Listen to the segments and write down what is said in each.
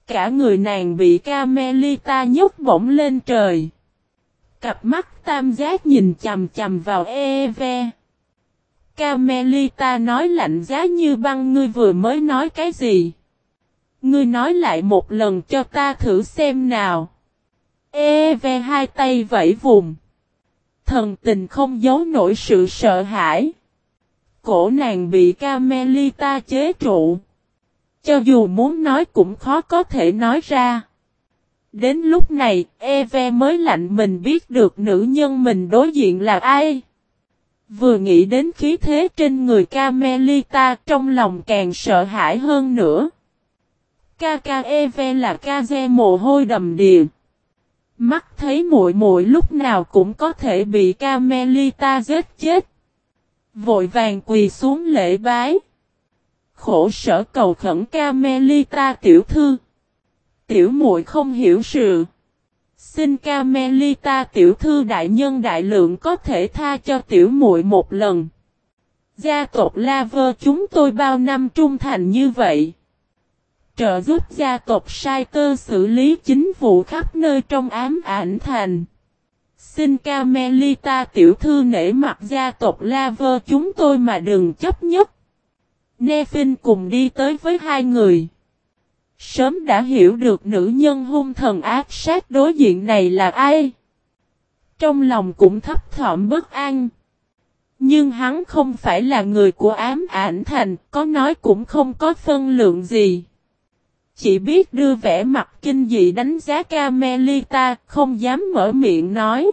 Cả người nàng bị Carmelita nhấc bổng lên trời. Cặp mắt tam giác nhìn chằm chằm vào Eve. Carmelita nói lạnh giá như băng, ngươi vừa mới nói cái gì? Ngươi nói lại một lần cho ta thử xem nào. Eve hai tay vẫy vùng. Thần tình không giấu nổi sự sợ hãi. Cổ nàng bị Carmelita chế trụ. Cho dù muốn nói cũng khó có thể nói ra. Đến lúc này, Eve mới lạnh mình biết được nữ nhân mình đối diện là ai. Vừa nghĩ đến khí thế trên người Carmelita, trong lòng càng sợ hãi hơn nữa. Ca Eve là Kaze mồ hôi đầm đìa. Mắt thấy muội muội lúc nào cũng có thể bị Carmelita giết chết. Vội vàng quỳ xuống lễ bái. Khổ sở cầu khẩn Carmelita tiểu thư. Tiểu muội không hiểu sự. Xin Carmelita tiểu thư đại nhân đại lượng có thể tha cho tiểu muội một lần. Gia tộc Laver chúng tôi bao năm trung thành như vậy. Trợ giúp gia tộc Saiter xử lý chính vụ khắp nơi trong ám ảnh thành. Xin Carmelita tiểu thư nể mặt gia tộc Laver chúng tôi mà đừng chấp nhất. Nephin cùng đi tới với hai người. Sớm đã hiểu được nữ nhân hung thần ác sát đối diện này là ai. Trong lòng cũng thấp thỏm bất an. Nhưng hắn không phải là người của ám ảnh thành, có nói cũng không có phân lượng gì. Chỉ biết đưa vẻ mặt kinh dị đánh giá Carmelita, không dám mở miệng nói.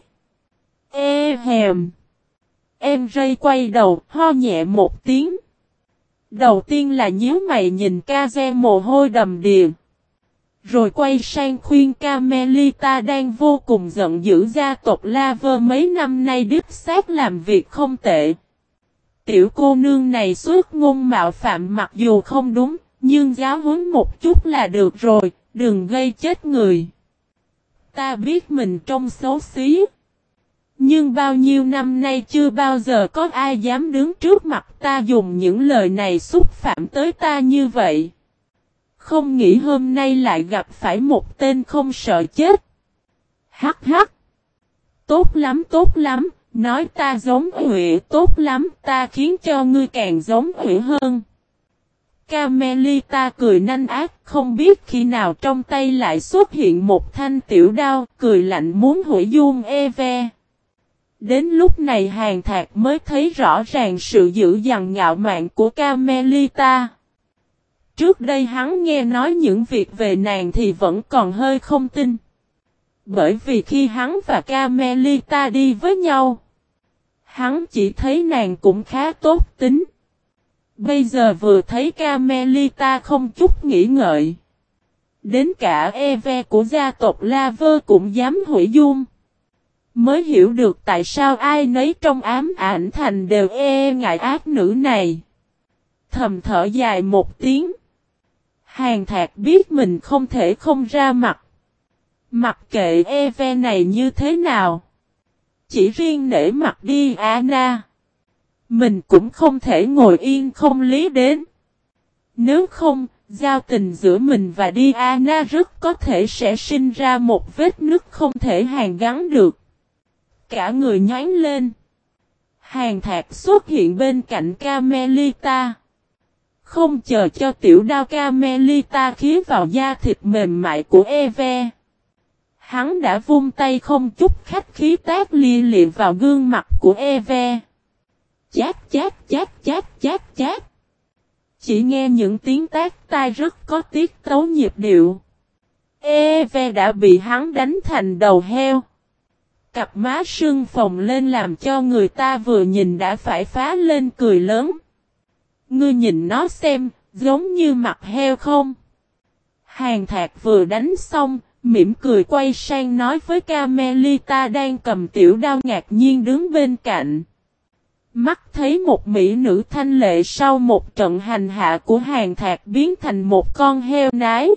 Ê hèm. Em Ray quay đầu, ho nhẹ một tiếng. Đầu tiên là nhíu mày nhìn Kaze mồ hôi đầm đìa. Rồi quay sang khuyên Carmelita đang vô cùng giận dữ gia tộc Laver mấy năm nay đích xác làm việc không tệ. Tiểu cô nương này xuất ngôn mạo phạm mặc dù không đúng, nhưng giáo huấn một chút là được rồi, đừng gây chết người. Ta biết mình trông xấu xí. Nhưng bao nhiêu năm nay chưa bao giờ có ai dám đứng trước mặt ta dùng những lời này xúc phạm tới ta như vậy. Không nghĩ hôm nay lại gặp phải một tên không sợ chết. Hắc hắc. Tốt lắm, nói ta giống Huệ tốt lắm, ta khiến cho ngươi càng giống Huệ hơn. Carmelita cười nanh ác, không biết khi nào trong tay lại xuất hiện một thanh tiểu đao, cười lạnh muốn hủy dung Eve. Đến lúc này Hàng Thạc mới thấy rõ ràng sự dữ dằn ngạo mạn của Carmelita. Trước đây hắn nghe nói những việc về nàng thì vẫn còn hơi không tin. Bởi vì khi hắn và Carmelita đi với nhau, hắn chỉ thấy nàng cũng khá tốt tính. Bây giờ vừa thấy Carmelita không chút nghĩ ngợi. Đến cả Eve của gia tộc Laver cũng dám hủy dung. Mới hiểu được tại sao ai nấy trong ám ảnh thành đều ngại ác nữ này. Thầm thở dài một tiếng. Hàng Thạc biết mình không thể không ra mặt. Mặc kệ Eve này như thế nào. Chỉ riêng nể mặt đi Anna. Mình cũng không thể ngồi yên không lý đến. Nếu không, giao tình giữa mình và Diana rất có thể sẽ sinh ra một vết nứt không thể hàn gắn được. Cả người nhón lên. Hàng Thạc xuất hiện bên cạnh Carmelita. Không chờ cho tiểu đao Carmelita khía vào da thịt mềm mại của Eve. Hắn đã vung tay không chút khách khí tát lia lịa vào gương mặt của Eve. Chát chát chát chát chát chát. Chỉ nghe những tiếng tát tai rất có tiết tấu nhịp điệu. Eve đã bị hắn đánh thành đầu heo. Cặp má sưng phồng lên làm cho người ta vừa nhìn đã phải phá lên cười lớn. Ngươi nhìn nó xem, giống như mặt heo không? Hàng Thạc vừa đánh xong, mỉm cười quay sang nói với Carmelita đang cầm tiểu đao ngạc nhiên đứng bên cạnh. Mắt thấy một mỹ nữ thanh lệ sau một trận hành hạ của Hàng Thạc biến thành một con heo nái.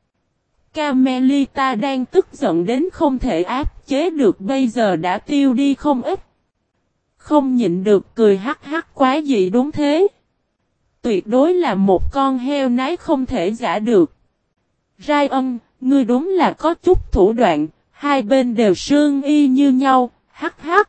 Carmelita đang tức giận đến không thể áp chế được bây giờ đã tiêu đi không ít. Không nhịn được cười hắc hắc quá dị đúng thế. Tuyệt đối là một con heo nái không thể giả được. Ryan, ngươi đúng là có chút thủ đoạn, hai bên đều sương y như nhau, hắc hắc.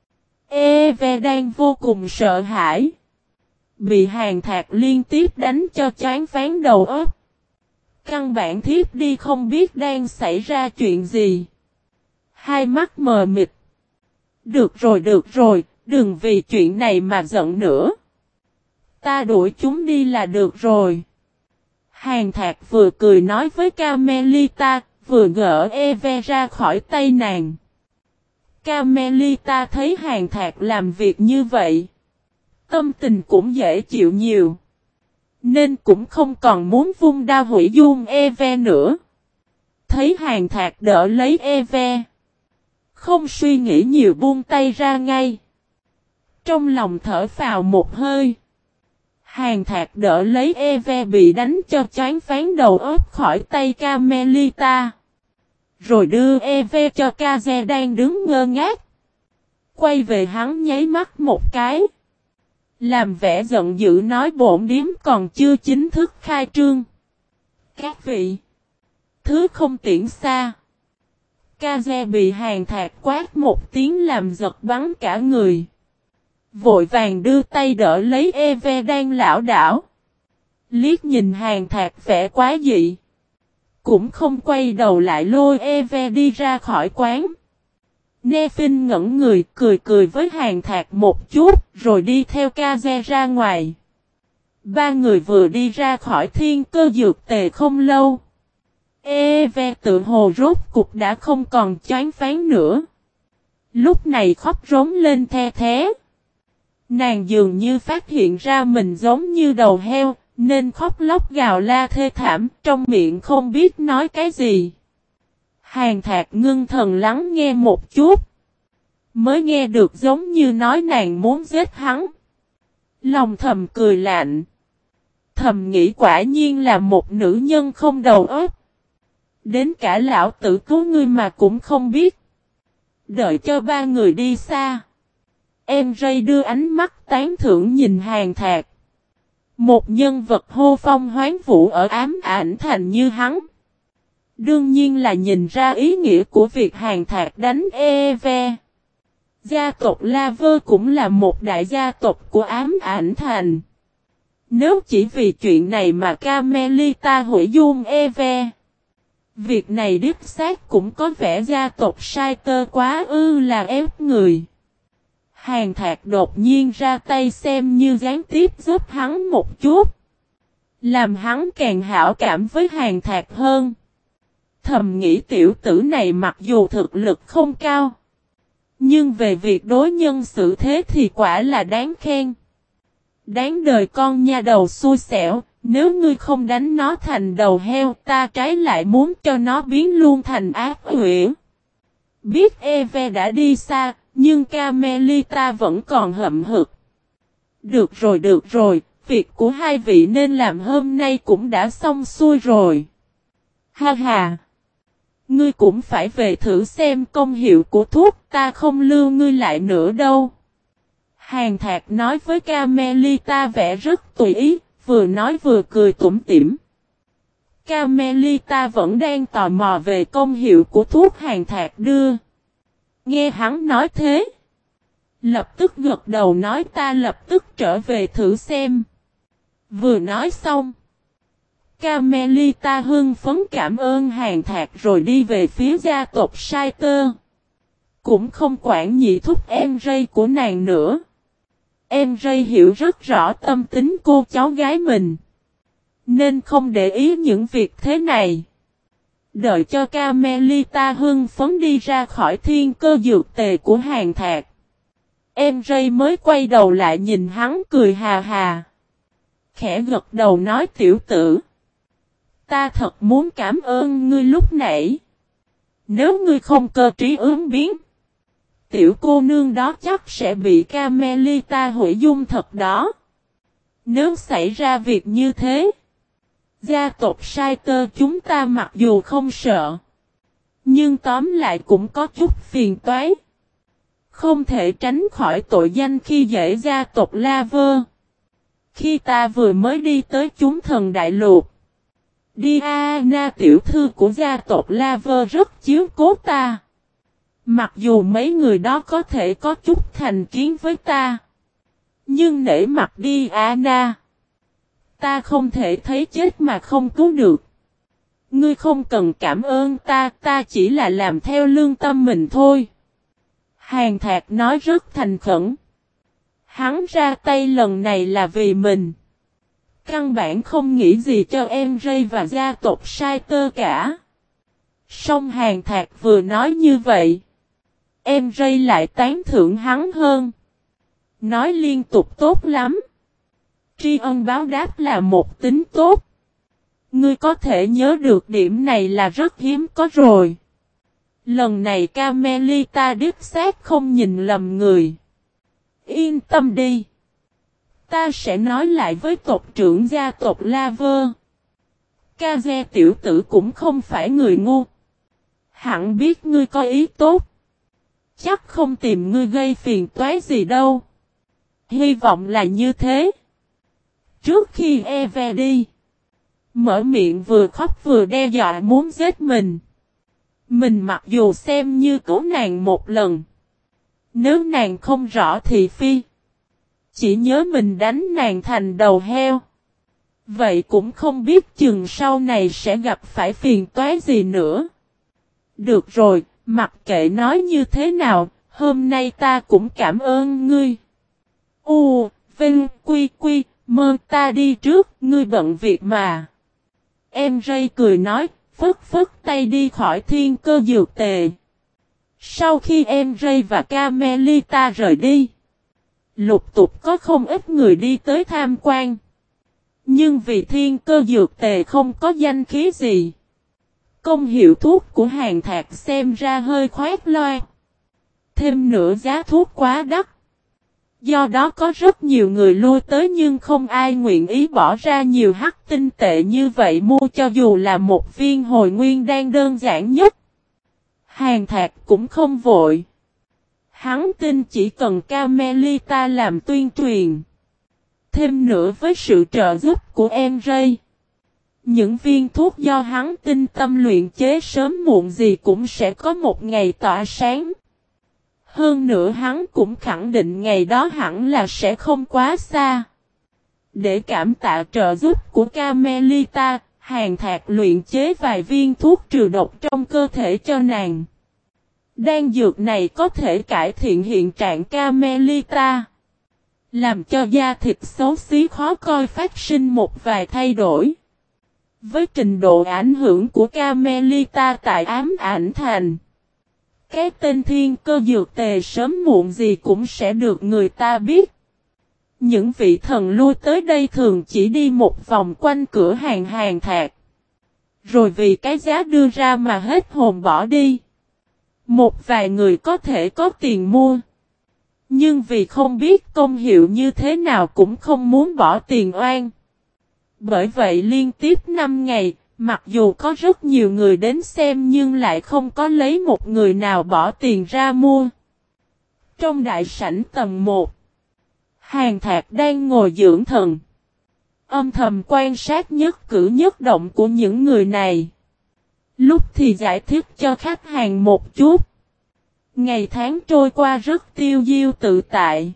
Eve đang vô cùng sợ hãi. Bị Hàn Thạc liên tiếp đánh cho choáng váng đầu óc. Căn bản thiếp đi không biết đang xảy ra chuyện gì. Hai mắt mờ mịt. Được rồi, đừng vì chuyện này mà giận nữa. Ta đuổi chúng đi là được rồi. Hàn Thạc vừa cười nói với Carmelita, vừa gỡ Eve ra khỏi tay nàng. Carmelita thấy Hàn Thạc làm việc như vậy. Tâm tình cũng dễ chịu nhiều. Nên cũng không còn muốn vung đao hủy dung Eve nữa. Thấy Hàn Thạc đỡ lấy Eve. Không suy nghĩ nhiều buông tay ra ngay. Trong lòng thở phào một hơi. Hàn Thạc đỡ lấy Eve bị đánh cho choáng váng đầu óc khỏi tay Carmelita. Rồi đưa Eve cho Kaze đang đứng ngơ ngác. Quay về hắn nháy mắt một cái. Làm vẻ giận dữ nói bổn điếm còn chưa chính thức khai trương. Các vị. Thứ không tiễn xa. Kaze bị Hàn Thạc quát một tiếng làm giật bắn cả người. Vội vàng đưa tay đỡ lấy Eve đang lảo đảo. Liếc nhìn Hàn Thạc vẻ quá dị. Cũng không quay đầu lại lôi Eve đi ra khỏi quán. Nephin ngẩn người cười với Hàn Thạc một chút rồi đi theo Kaze ra ngoài. Ba người vừa đi ra khỏi thiên cơ dược tề không lâu. Eve tự hồ rốt cục đã không còn choáng váng nữa. Lúc này khóc rống lên the thé. Nàng dường như phát hiện ra mình giống như đầu heo, nên khóc lóc gào la thê thảm, trong miệng không biết nói cái gì. Hàn Thạc ngưng thần lắng nghe một chút. Mới nghe được giống như nói nàng muốn giết hắn. Lòng thầm cười lạnh. Thầm nghĩ quả nhiên là một nữ nhân không đầu óc. Đến cả lão tử cứu ngươi mà cũng không biết. Đợi cho ba người đi xa. Em Ray đưa ánh mắt tán thưởng nhìn Hàn Thạc. Một nhân vật hô phong hoán vũ ở ám ảnh thành như hắn. Đương nhiên là nhìn ra ý nghĩa của việc Hàn Thạc đánh Eve. Gia tộc La Vơ cũng là một đại gia tộc của ám ảnh thành. Nếu chỉ vì chuyện này mà Carmelita hủy dung Eve. Việc này đích xác cũng có vẻ gia tộc sai tơ quá là ép người. Hàn Thạc đột nhiên ra tay xem như gián tiếp giúp hắn một chút. Làm hắn càng hảo cảm với Hàn Thạc hơn. Thầm nghĩ tiểu tử này mặc dù thực lực không cao. Nhưng về việc đối nhân xử thế thì quả là đáng khen. Đáng đời con nha đầu xui xẻo. Nếu ngươi không đánh nó thành đầu heo, ta trái lại muốn cho nó biến luôn thành ác quỷ. Biết Eve đã đi xa, nhưng Carmelita vẫn còn hậm hực. Được rồi, việc của hai vị nên làm hôm nay cũng đã xong xuôi rồi. Ha ha! Ngươi cũng phải về thử xem công hiệu của thuốc, ta không lưu ngươi lại nữa đâu. Hàn Thạc nói với Carmelita vẻ rất tùy ý. Vừa nói vừa cười tủm tỉm. Carmelita vẫn đang tò mò về công hiệu của thuốc Hàn Thạc đưa. Nghe hắn nói thế. Lập tức gật đầu nói ta lập tức trở về thử xem. Vừa nói xong. Carmelita hưng phấn cảm ơn Hàn Thạc rồi đi về phía gia tộc Saiter. Cũng không quản nhị thúc em Ray của nàng nữa. Em Ray hiểu rất rõ tâm tính cô cháu gái mình. Nên không để ý những việc thế này. Đợi cho Carmelita hưng phấn đi ra khỏi thiên cơ dược tề của Hàn Thạc. Em Ray mới quay đầu lại nhìn hắn cười hà hà. Khẽ gật đầu nói tiểu tử. Ta thật muốn cảm ơn ngươi lúc nãy. Nếu ngươi không cơ trí ứng biến. Tiểu cô nương đó chắc sẽ bị Carmelita hủy dung thật đó. Nếu xảy ra việc như thế. Gia tộc Saiter chúng ta mặc dù không sợ. Nhưng tóm lại cũng có chút phiền toái. Không thể tránh khỏi tội danh khi dễ gia tộc La Vơ. Khi ta vừa mới đi tới chúng thần đại lục. Diana tiểu thư của gia tộc Laver rất chiếu cố ta. Mặc dù mấy người đó có thể có chút thành kiến với ta. Nhưng nể mặt Diana. Ta không thể thấy chết mà không cứu được. Ngươi không cần cảm ơn ta, ta chỉ là làm theo lương tâm mình thôi. Hàn Thạc nói rất thành khẩn. Hắn ra tay lần này là vì mình. Căn bản không nghĩ gì cho em Ray và gia tộc Sai Tơ cả. Song Hàn Thạc vừa nói như vậy. Em Ray lại tán thưởng hắn hơn. Nói liên tục tốt lắm. Tri ân báo đáp là một tính tốt. Ngươi có thể nhớ được điểm này là rất hiếm có rồi. Lần này Carmelita đích xác không nhìn lầm người. Yên tâm đi. Ta sẽ nói lại với tộc trưởng gia tộc Laver. Kaze tiểu tử cũng không phải người ngu. Hẳn biết ngươi có ý tốt. Chắc không tìm ngươi gây phiền toái gì đâu. Hy vọng là như thế. Trước khi Eve đi. Mở miệng vừa khóc vừa đe dọa muốn giết mình. Mình mặc dù xem như cứu nàng một lần. Nếu nàng không rõ thì phi. Chỉ nhớ mình đánh nàng thành đầu heo. Vậy cũng không biết chừng sau này sẽ gặp phải phiền toái gì nữa. Được rồi, mặc kệ nói như thế nào, hôm nay ta cũng cảm ơn ngươi. Vinh, quy, mơ ta đi trước, ngươi bận việc mà. Em Ray cười nói, phất tay đi khỏi thiên cơ dược tề. Sau khi em Ray và Carmelita rời đi, lục tục có không ít người đi tới tham quan. Nhưng vì thiên cơ dược tề không có danh khí gì. Công hiệu thuốc của Hàn Thạc xem ra hơi khoét loa. Thêm nữa giá thuốc quá đắt. Do đó có rất nhiều người lui tới nhưng không ai nguyện ý bỏ ra nhiều hắc tinh tệ như vậy mua cho dù là một viên hồi nguyên đan đơn giản nhất. Hàn Thạc cũng không vội. Hắn tin chỉ cần Carmelita làm tuyên truyền. Thêm nữa với sự trợ giúp của em Ray. Những viên thuốc do hắn tinh tâm luyện chế sớm muộn gì cũng sẽ có một ngày tỏa sáng. Hơn nữa hắn cũng khẳng định ngày đó hẳn là sẽ không quá xa. Để cảm tạ trợ giúp của Carmelita, Hàn Thạc luyện chế vài viên thuốc trừ độc trong cơ thể cho nàng. Đan dược này có thể cải thiện hiện trạng Carmelita. Làm cho da thịt xấu xí khó coi phát sinh một vài thay đổi. Với trình độ ảnh hưởng của Carmelita tại ám ảnh thành. Cái tên thiên cơ dược tề sớm muộn gì cũng sẽ được người ta biết. Những vị thần lui tới đây thường chỉ đi một vòng quanh cửa hàng Hàn Thạc. Rồi vì cái giá đưa ra mà hết hồn bỏ đi. Một vài người có thể có tiền mua. Nhưng vì không biết công hiệu như thế nào cũng không muốn bỏ tiền oan. Bởi vậy liên tiếp 5 ngày, mặc dù có rất nhiều người đến xem nhưng lại không có lấy một người nào bỏ tiền ra mua. Trong đại sảnh tầng 1, Hàn Thạc đang ngồi dưỡng thần. Âm thầm quan sát nhất cử nhất động của những người này. Lúc thì giải thích cho khách hàng một chút. Ngày tháng trôi qua rất tiêu diêu tự tại.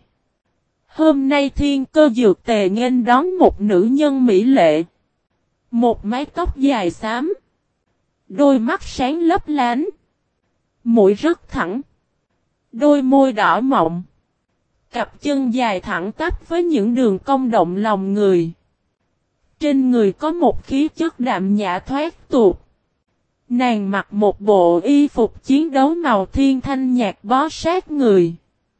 Hôm nay thiên cơ dược tề nghênh đón một nữ nhân mỹ lệ. Một mái tóc dài xám. Đôi mắt sáng lấp lánh. Mũi rất thẳng. Đôi môi đỏ mọng. Cặp chân dài thẳng tắp với những đường cong động lòng người. Trên người có một khí chất đạm nhã thoát tục. Nàng mặc một bộ y phục chiến đấu màu thiên thanh nhạt bó sát người.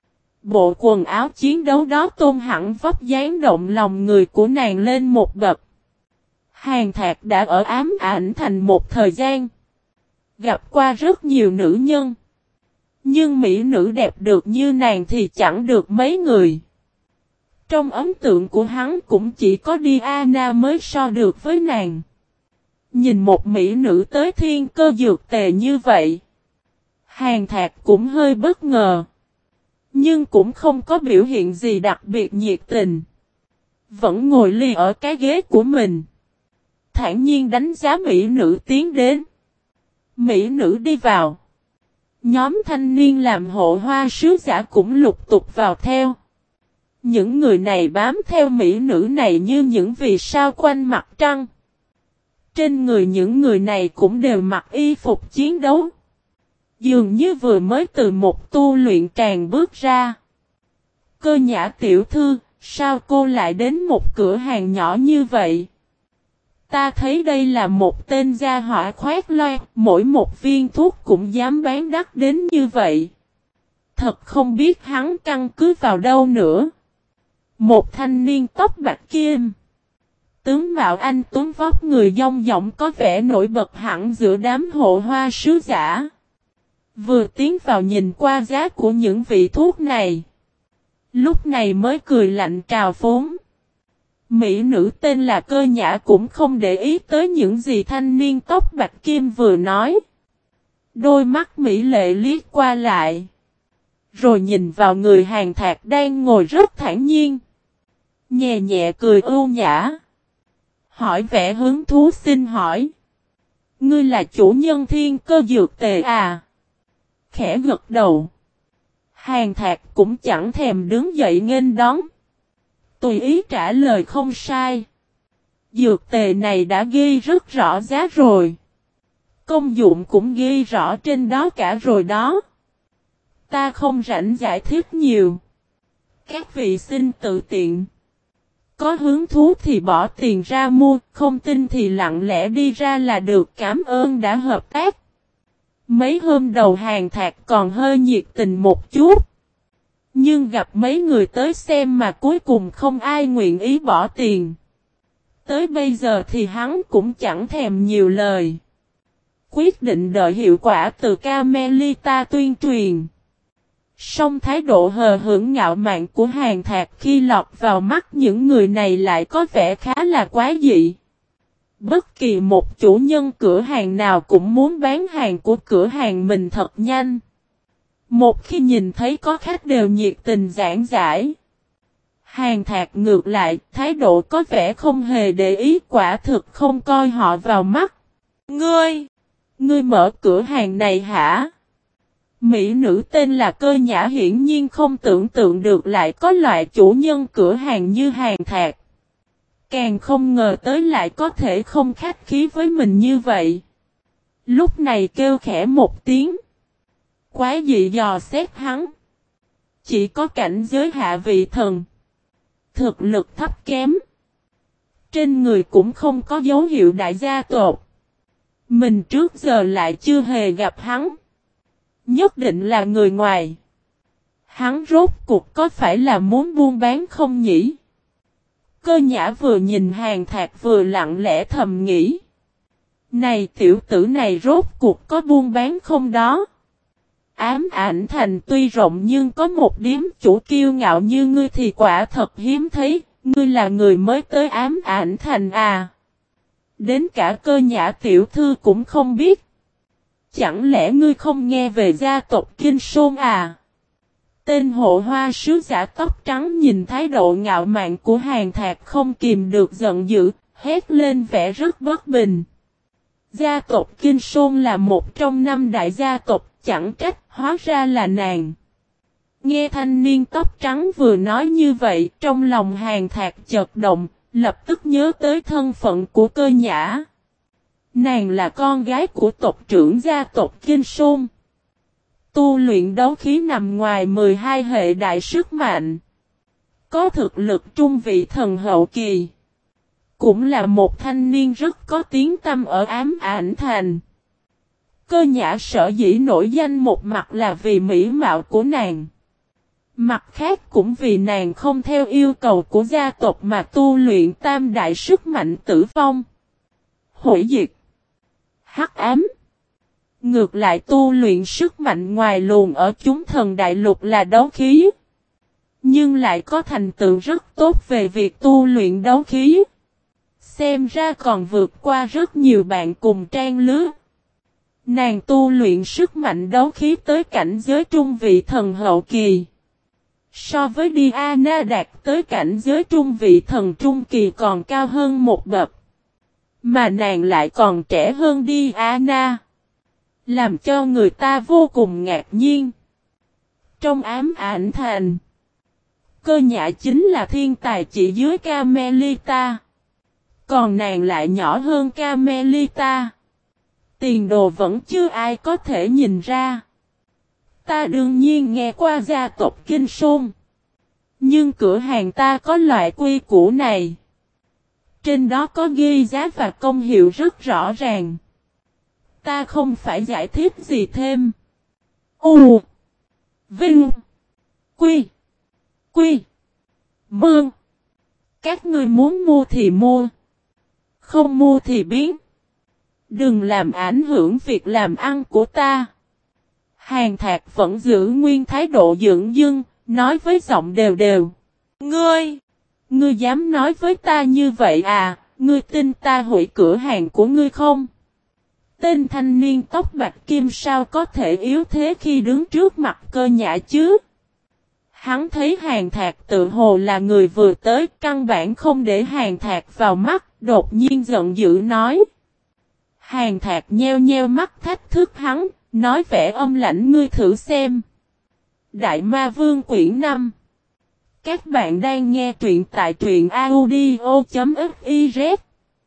Bộ quần áo chiến đấu đó tôn hẳn vóc dáng động lòng người của nàng lên một bậc. Hàn Thạc đã ở ám ảnh thành một thời gian. Gặp qua rất nhiều nữ nhân. Nhưng mỹ nữ đẹp được như nàng thì chẳng được mấy người. Trong ấn tượng của hắn cũng chỉ có Diana mới so được với nàng. Nhìn một mỹ nữ tới thiên cơ dược tề như vậy. Hàn Thạc cũng hơi bất ngờ. Nhưng cũng không có biểu hiện gì đặc biệt nhiệt tình. Vẫn ngồi lì ở cái ghế của mình. thản nhiên đánh giá mỹ nữ tiến đến. Mỹ nữ đi vào. Nhóm thanh niên làm hộ hoa sứ giả cũng lục tục vào theo. Những người này bám theo mỹ nữ này như những vì sao quanh mặt trăng. Trên người những người này cũng đều mặc y phục chiến đấu. Dường như vừa mới từ một tu luyện tràng bước ra. Cơ Nhã tiểu thư, sao cô lại đến một cửa hàng nhỏ như vậy? Ta thấy đây là một tên gia hỏa khoét loe, mỗi một viên thuốc cũng dám bán đắt đến như vậy. Thật không biết hắn căn cứ vào đâu nữa. Một thanh niên tóc bạc kim. Tướng mạo anh tuấn vóc người dong dỏng có vẻ nổi bật hẳn giữa đám hộ hoa sứ giả. Vừa tiến vào nhìn qua giá của những vị thuốc này. Lúc này mới cười lạnh trào phúng. Mỹ nữ tên là Cơ Nhã cũng không để ý tới những gì thanh niên tóc bạc kim vừa nói. Đôi mắt mỹ lệ liếc qua lại. Rồi nhìn vào người Hàn Thạc đang ngồi rất thản nhiên. Nhẹ nhẹ cười ưu nhã. Hỏi vẻ hứng thú xin hỏi. Ngươi là chủ nhân Thiên Cơ dược tề à? Khẽ gật đầu. Hàn Thạc cũng chẳng thèm đứng dậy nghênh đón. Tùy ý trả lời không sai. Dược tề này đã ghi rất rõ giá rồi. Công dụng cũng ghi rõ trên đó cả rồi đó. Ta không rảnh giải thích nhiều. Các vị xin tự tiện. Có hứng thú thì bỏ tiền ra mua, không tin thì lặng lẽ đi ra là được, cảm ơn đã hợp tác. Mấy hôm đầu Hàn Thạc còn hơi nhiệt tình một chút. Nhưng gặp mấy người tới xem mà cuối cùng không ai nguyện ý bỏ tiền. Tới bây giờ thì hắn cũng chẳng thèm nhiều lời. Quyết định đợi hiệu quả từ Carmelita tuyên truyền. Song thái độ hờ hững ngạo mạn của Hàn Thạc khi lọt vào mắt những người này lại có vẻ khá là quái dị. Bất kỳ một chủ nhân cửa hàng nào cũng muốn bán hàng của cửa hàng mình thật nhanh. Một khi nhìn thấy có khách đều nhiệt tình giảng giải. Hàn Thạc ngược lại, thái độ có vẻ không hề để ý, quả thực không coi họ vào mắt. Ngươi mở cửa hàng này hả? Mỹ nữ tên là Cơ Nhã hiển nhiên không tưởng tượng được lại có loại chủ nhân cửa hàng như Hàn Thạc. Càng không ngờ tới lại có thể không khách khí với mình như vậy. Lúc này kêu khẽ một tiếng. Quái dị dò xét hắn. Chỉ có cảnh giới hạ vị thần. Thực lực thấp kém. Trên người cũng không có dấu hiệu đại gia tộc. Mình trước giờ lại chưa hề gặp hắn. Nhất định là người ngoài. Hắn rốt cuộc có phải là muốn buôn bán không nhỉ? Cơ Nhã vừa nhìn Hàn Thạc vừa lặng lẽ thầm nghĩ. Này tiểu tử này rốt cuộc có buôn bán không đó? Ám Ảnh Thành tuy rộng nhưng có một điếm chủ kiêu ngạo như ngươi thì quả thật hiếm thấy. Ngươi là người mới tới Ám Ảnh Thành à? Đến cả Cơ Nhã tiểu thư cũng không biết. Chẳng lẽ ngươi không nghe về gia tộc Kinh Sôn à? Tên hộ hoa sứ giả tóc trắng nhìn thái độ ngạo mạn của Hàn Thạc không kìm được giận dữ, hét lên vẻ rất bất bình. Gia tộc Kinh Sôn là một trong 5 đại gia tộc, chẳng trách hóa ra là nàng. Nghe thanh niên tóc trắng vừa nói như vậy, trong lòng Hàn Thạc chợt động, lập tức nhớ tới thân phận của Cơ Nhã. Nàng là con gái của tộc trưởng gia tộc Kinh Sôn. Tu luyện đấu khí nằm ngoài 12 hệ đại sức mạnh. Có thực lực trung vị thần hậu kỳ. Cũng là một thanh niên rất có tiếng tăm ở Ám Ảnh Thành. Cơ Nhã sở dĩ nổi danh một mặt là vì mỹ mạo của nàng. Mặt khác cũng vì nàng không theo yêu cầu của gia tộc mà tu luyện tam đại sức mạnh tử vong. Hủy diệt. Hắc ám. Ngược lại tu luyện sức mạnh ngoài luồng ở chúng thần đại lục là đấu khí. Nhưng lại có thành tựu rất tốt về việc tu luyện đấu khí. Xem ra còn vượt qua rất nhiều bạn cùng trang lứa. Nàng tu luyện sức mạnh đấu khí tới cảnh giới trung vị thần hậu kỳ. So với Diana đạt tới cảnh giới trung vị thần trung kỳ còn cao hơn một bậc. Mà nàng lại còn trẻ hơn Diana. Làm cho người ta vô cùng ngạc nhiên. Trong ám ảnh thành, Cơ Nhã chính là thiên tài chỉ dưới Carmelita. Còn nàng lại nhỏ hơn Carmelita. Tiền đồ vẫn chưa ai có thể nhìn ra. Ta đương nhiên nghe qua gia tộc Kinh Sôn. Nhưng cửa hàng ta có loại quy củ này. Trên đó có ghi giá và công hiệu rất rõ ràng. Ta không phải giải thích gì thêm. U Vinh Quy Quy Mương. Các ngươi muốn mua thì mua. Không mua thì biến. Đừng làm ảnh hưởng việc làm ăn của ta. Hàn Thạc vẫn giữ nguyên thái độ dửng dưng, nói với giọng đều đều. Ngươi dám nói với ta như vậy à, ngươi tin ta hủy cửa hàng của ngươi không? Tên thanh niên tóc bạch kim sao có thể yếu thế khi đứng trước mặt Cơ Nhã chứ? Hắn thấy Hàn Thạc tự hồ là người vừa tới, căn bản không để Hàn Thạc vào mắt, đột nhiên giận dữ nói. Hàn Thạc nheo nheo mắt thách thức hắn, nói vẻ âm lãnh, ngươi thử xem. Đại Ma Vương quyển 5. Các bạn đang nghe truyện tại truyện audio.fiz.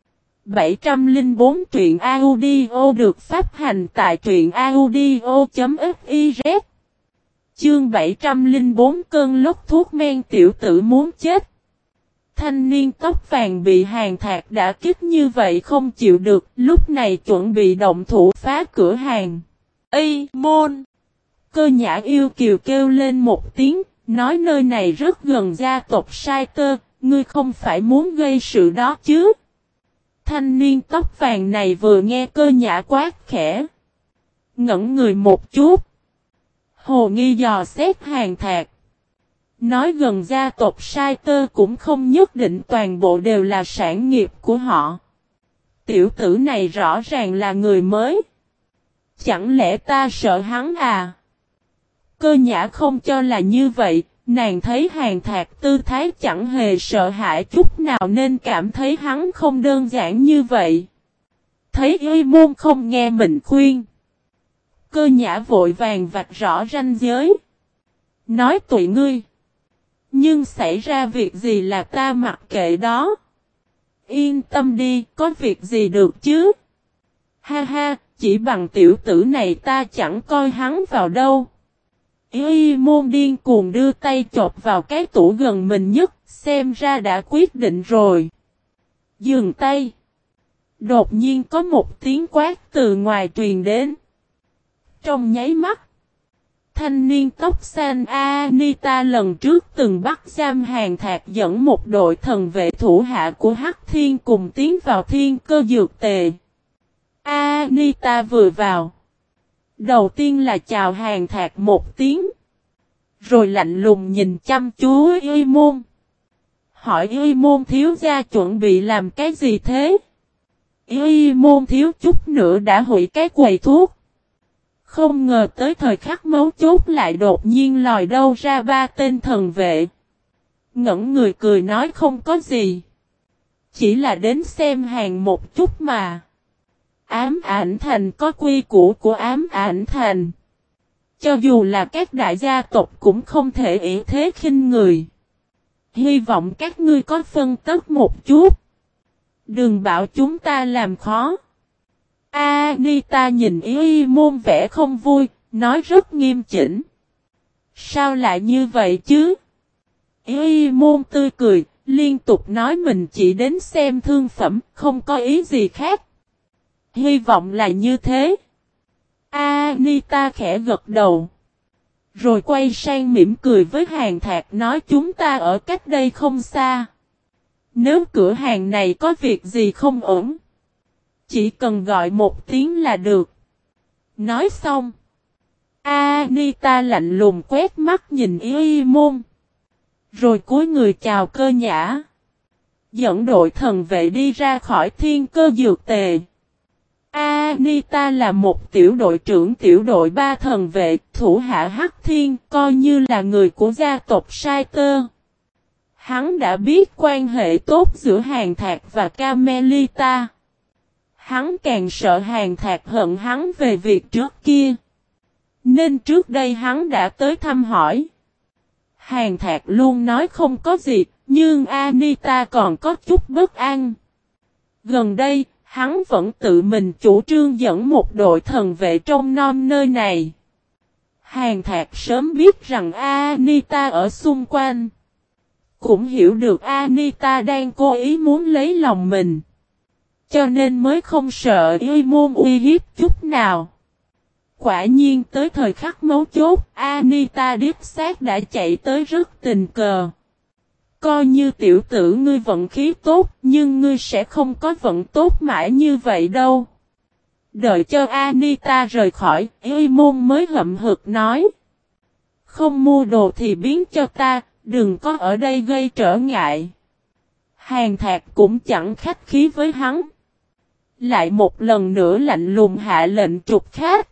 704 truyện audio được phát hành tại truyện audio.fiz. Chương 704 cơn lốc thuốc men tiểu tử muốn chết. Thanh niên tóc vàng bị Hàn Thạc đã kích như vậy không chịu được, lúc này chuẩn bị động thủ phá cửa hàng. Ê môn! Cơ Nhã yêu kiều kêu lên một tiếng, nói nơi này rất gần gia tộc Sai Tơ, ngươi không phải muốn gây sự đó chứ? Thanh niên tóc vàng này vừa nghe Cơ Nhã quát khẽ, ngẩn người một chút. Hồ nghi dò xét Hàn Thạc. Nói gần gia tộc Sai Tơ cũng không nhất định toàn bộ đều là sản nghiệp của họ. Tiểu tử này rõ ràng là người mới. Chẳng lẽ ta sợ hắn à? Cơ Nhã không cho là như vậy, nàng thấy Hàn Thạc tư thái chẳng hề sợ hãi chút nào nên cảm thấy hắn không đơn giản như vậy. Thấy Y Môn không nghe mình khuyên, Cơ Nhã vội vàng vạch rõ ranh giới. Nói tụi ngươi. Nhưng xảy ra việc gì là ta mặc kệ đó. Yên tâm đi, có việc gì được chứ? Ha ha, chỉ bằng tiểu tử này ta chẳng coi hắn vào đâu. Y Môn điên cuồng đưa tay chộp vào cái tủ gần mình nhất, xem ra đã quyết định rồi. Dừng tay. Đột nhiên có một tiếng quát từ ngoài truyền đến. Trong nháy mắt, thanh niên tóc xanh Anita lần trước từng bắt giam Hàn Thạc dẫn một đội thần vệ thủ hạ của Hắc Thiên cùng tiến vào Thiên Cơ Dược Tề. Anita vừa vào, đầu tiên là chào Hàn Thạc một tiếng, rồi lạnh lùng nhìn chăm chú Y Môn. Hỏi Y Môn thiếu gia chuẩn bị làm cái gì thế? Y Môn thiếu chút nữa đã hủy cái quầy thuốc. Không ngờ tới thời khắc mấu chốt lại đột nhiên lòi đâu ra ba tên thần vệ. Ngẩn người cười nói không có gì. Chỉ là đến xem hàng một chút mà. Ám ảnh thành có quy củ của ám ảnh thành. Cho dù là các đại gia tộc cũng không thể ỷ thế khinh người. Hy vọng các ngươi có phân tích một chút. Đừng bảo chúng ta làm khó. Anita nhìn Y Môn vẻ không vui, nói rất nghiêm chỉnh. Sao lại như vậy chứ? Y Môn tươi cười, liên tục nói mình chỉ đến xem thương phẩm, không có ý gì khác. Hy vọng là như thế. Anita khẽ gật đầu. Rồi quay sang mỉm cười với Hàn Thạc nói chúng ta ở cách đây không xa. Nếu cửa hàng này có việc gì không ổn, chỉ cần gọi một tiếng là được. Nói xong, Anita lạnh lùng quét mắt nhìn Y Môn. Rồi cúi người chào Cơ Nhã. Dẫn đội thần vệ đi ra khỏi Thiên Cơ Dược Tề. Anita là một tiểu đội trưởng tiểu đội 3 thần vệ, thủ hạ Hắc Thiên, coi như là người của gia tộc Sai Tơ. Hắn đã biết quan hệ tốt giữa Hàn Thạc và Carmelita. Hắn càng sợ Hàn Thạc hận hắn về việc trước kia. Nên trước đây hắn đã tới thăm hỏi. Hàn Thạc luôn nói không có gì, nhưng Anita còn có chút bất an. Gần đây, hắn vẫn tự mình chủ trương dẫn một đội thần vệ trông nom nơi này. Hàn Thạc sớm biết rằng Anita ở xung quanh. Cũng hiểu được Anita đang cố ý muốn lấy lòng mình. Cho nên mới không sợ Y Môn uy hiếp chút nào. Quả nhiên tới thời khắc mấu chốt, Anita điếp xác đã chạy tới rất tình cờ. Coi như tiểu tử ngươi vận khí tốt, nhưng ngươi sẽ không có vận tốt mãi như vậy đâu. Đợi cho Anita rời khỏi, Y Môn mới hậm hực nói. Không mua đồ thì biến cho ta, đừng có ở đây gây trở ngại. Hàn Thạc cũng chẳng khách khí với hắn. Lại một lần nữa lạnh lùng hạ lệnh trục khách.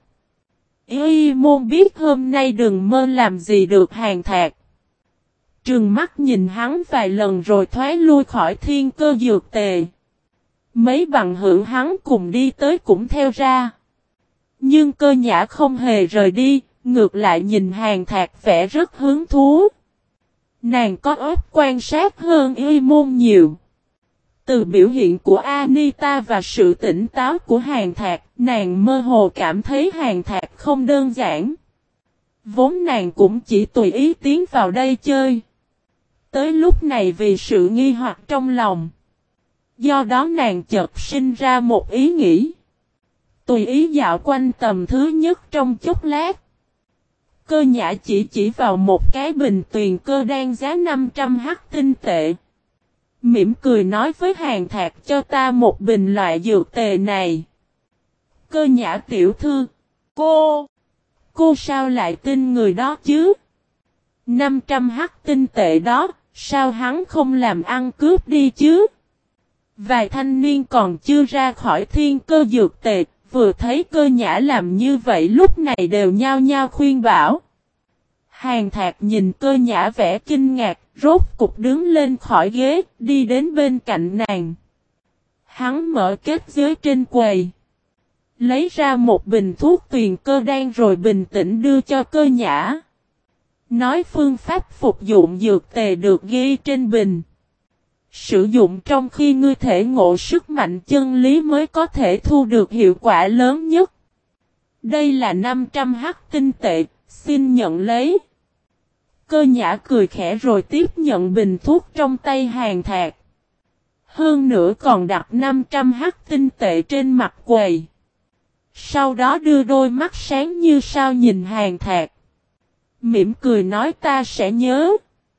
Y Môn biết hôm nay đừng mơ làm gì được Hàn Thạc. Trừng mắt nhìn hắn vài lần rồi thoái lui khỏi Thiên Cơ Dược Tề. Mấy bằng hữu hắn cùng đi tới cũng theo ra. Nhưng Cơ Nhã không hề rời đi, ngược lại nhìn Hàn Thạc vẻ rất hứng thú. Nàng có óc quan sát hơn Y Môn nhiều. Từ biểu hiện của Anita và sự tỉnh táo của Hàn Thạc, nàng mơ hồ cảm thấy Hàn Thạc không đơn giản. Vốn nàng cũng chỉ tùy ý tiến vào đây chơi. Tới lúc này vì sự nghi hoặc trong lòng. Do đó nàng chợt sinh ra một ý nghĩ. Tùy ý dạo quanh tầm thứ nhất trong chốc lát. Cơ Nhã chỉ vào một cái bình tuyền cơ đang giá 500 hắc tinh tệ. Mỉm cười nói với Hàn Thạc cho ta một bình loại dược tề này. Cơ Nhã tiểu thư. Cô sao lại tin người đó chứ? 500 hắc tinh tệ đó, sao hắn không làm ăn cướp đi chứ? Vài thanh niên còn chưa ra khỏi Thiên Cơ Dược Tề, vừa thấy Cơ Nhã làm như vậy lúc này đều nhao nhao khuyên bảo. Hàn Thạc nhìn Cơ Nhã vẻ kinh ngạc, rốt cục đứng lên khỏi ghế, đi đến bên cạnh nàng. Hắn mở kết giới trên quầy. Lấy ra một bình thuốc tuyền cơ đan rồi bình tĩnh đưa cho Cơ Nhã. Nói phương pháp phục dụng dược tề được ghi trên bình. Sử dụng trong khi ngươi thể ngộ sức mạnh chân lý mới có thể thu được hiệu quả lớn nhất. Đây là 500 hắc tinh tệ, xin nhận lấy. Cơ Nhã cười khẽ rồi tiếp nhận bình thuốc trong tay Hàn Thạc. Hơn nữa còn đặt 500 hắc tinh tệ trên mặt quầy. Sau đó đưa đôi mắt sáng như sao nhìn Hàn Thạc. Mỉm cười nói ta sẽ nhớ.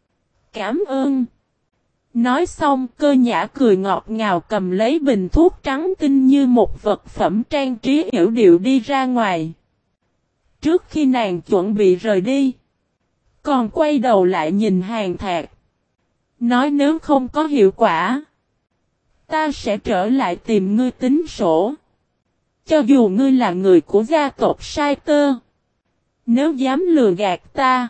Cảm ơn. Nói xong Cơ Nhã cười ngọt ngào cầm lấy bình thuốc trắng tinh như một vật phẩm trang trí yểu điệu đi ra ngoài. Trước khi nàng chuẩn bị rời đi. Còn quay đầu lại nhìn Hàn Thạc. Nói nếu không có hiệu quả. Ta sẽ trở lại tìm ngươi tính sổ. Cho dù ngươi là người của gia tộc Sai Tơ. Nếu dám lừa gạt ta.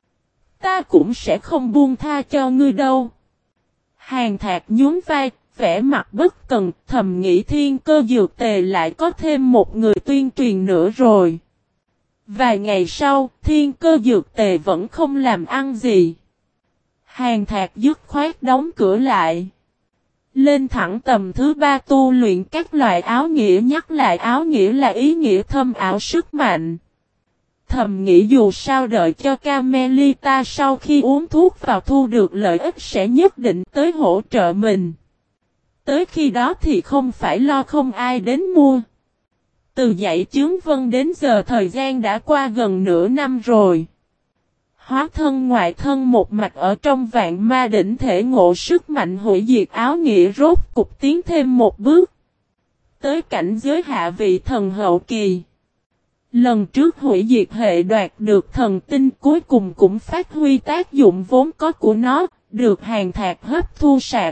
Ta cũng sẽ không buông tha cho ngươi đâu. Hàn Thạc nhún vai, vẻ mặt bất cần, thầm nghĩ Thiên Cơ Dược Tề lại có thêm một người tuyên truyền nữa rồi. Vài ngày sau, Thiên Cơ Dược Tề vẫn không làm ăn gì. Hàn Thạc dứt khoát đóng cửa lại. Lên thẳng tầm thứ 3 tu luyện các loại áo nghĩa, nhắc lại áo nghĩa là ý nghĩa thâm ảo sức mạnh. Thầm nghĩ dù sao đợi cho Carmelita sau khi uống thuốc vào thu được lợi ích sẽ nhất định tới hỗ trợ mình. Tới khi đó thì không phải lo không ai đến mua. Từ dạy chướng vân đến giờ thời gian đã qua gần nửa năm rồi. Hóa thân ngoại thân một mạch ở trong vạn ma đỉnh thể ngộ sức mạnh hủy diệt áo nghĩa rốt cục tiến thêm một bước. Tới cảnh giới hạ vị thần hậu kỳ. Lần trước hủy diệt hệ đoạt được thần tinh cuối cùng cũng phát huy tác dụng vốn có của nó, được Hàn Thạc hấp thu sạch.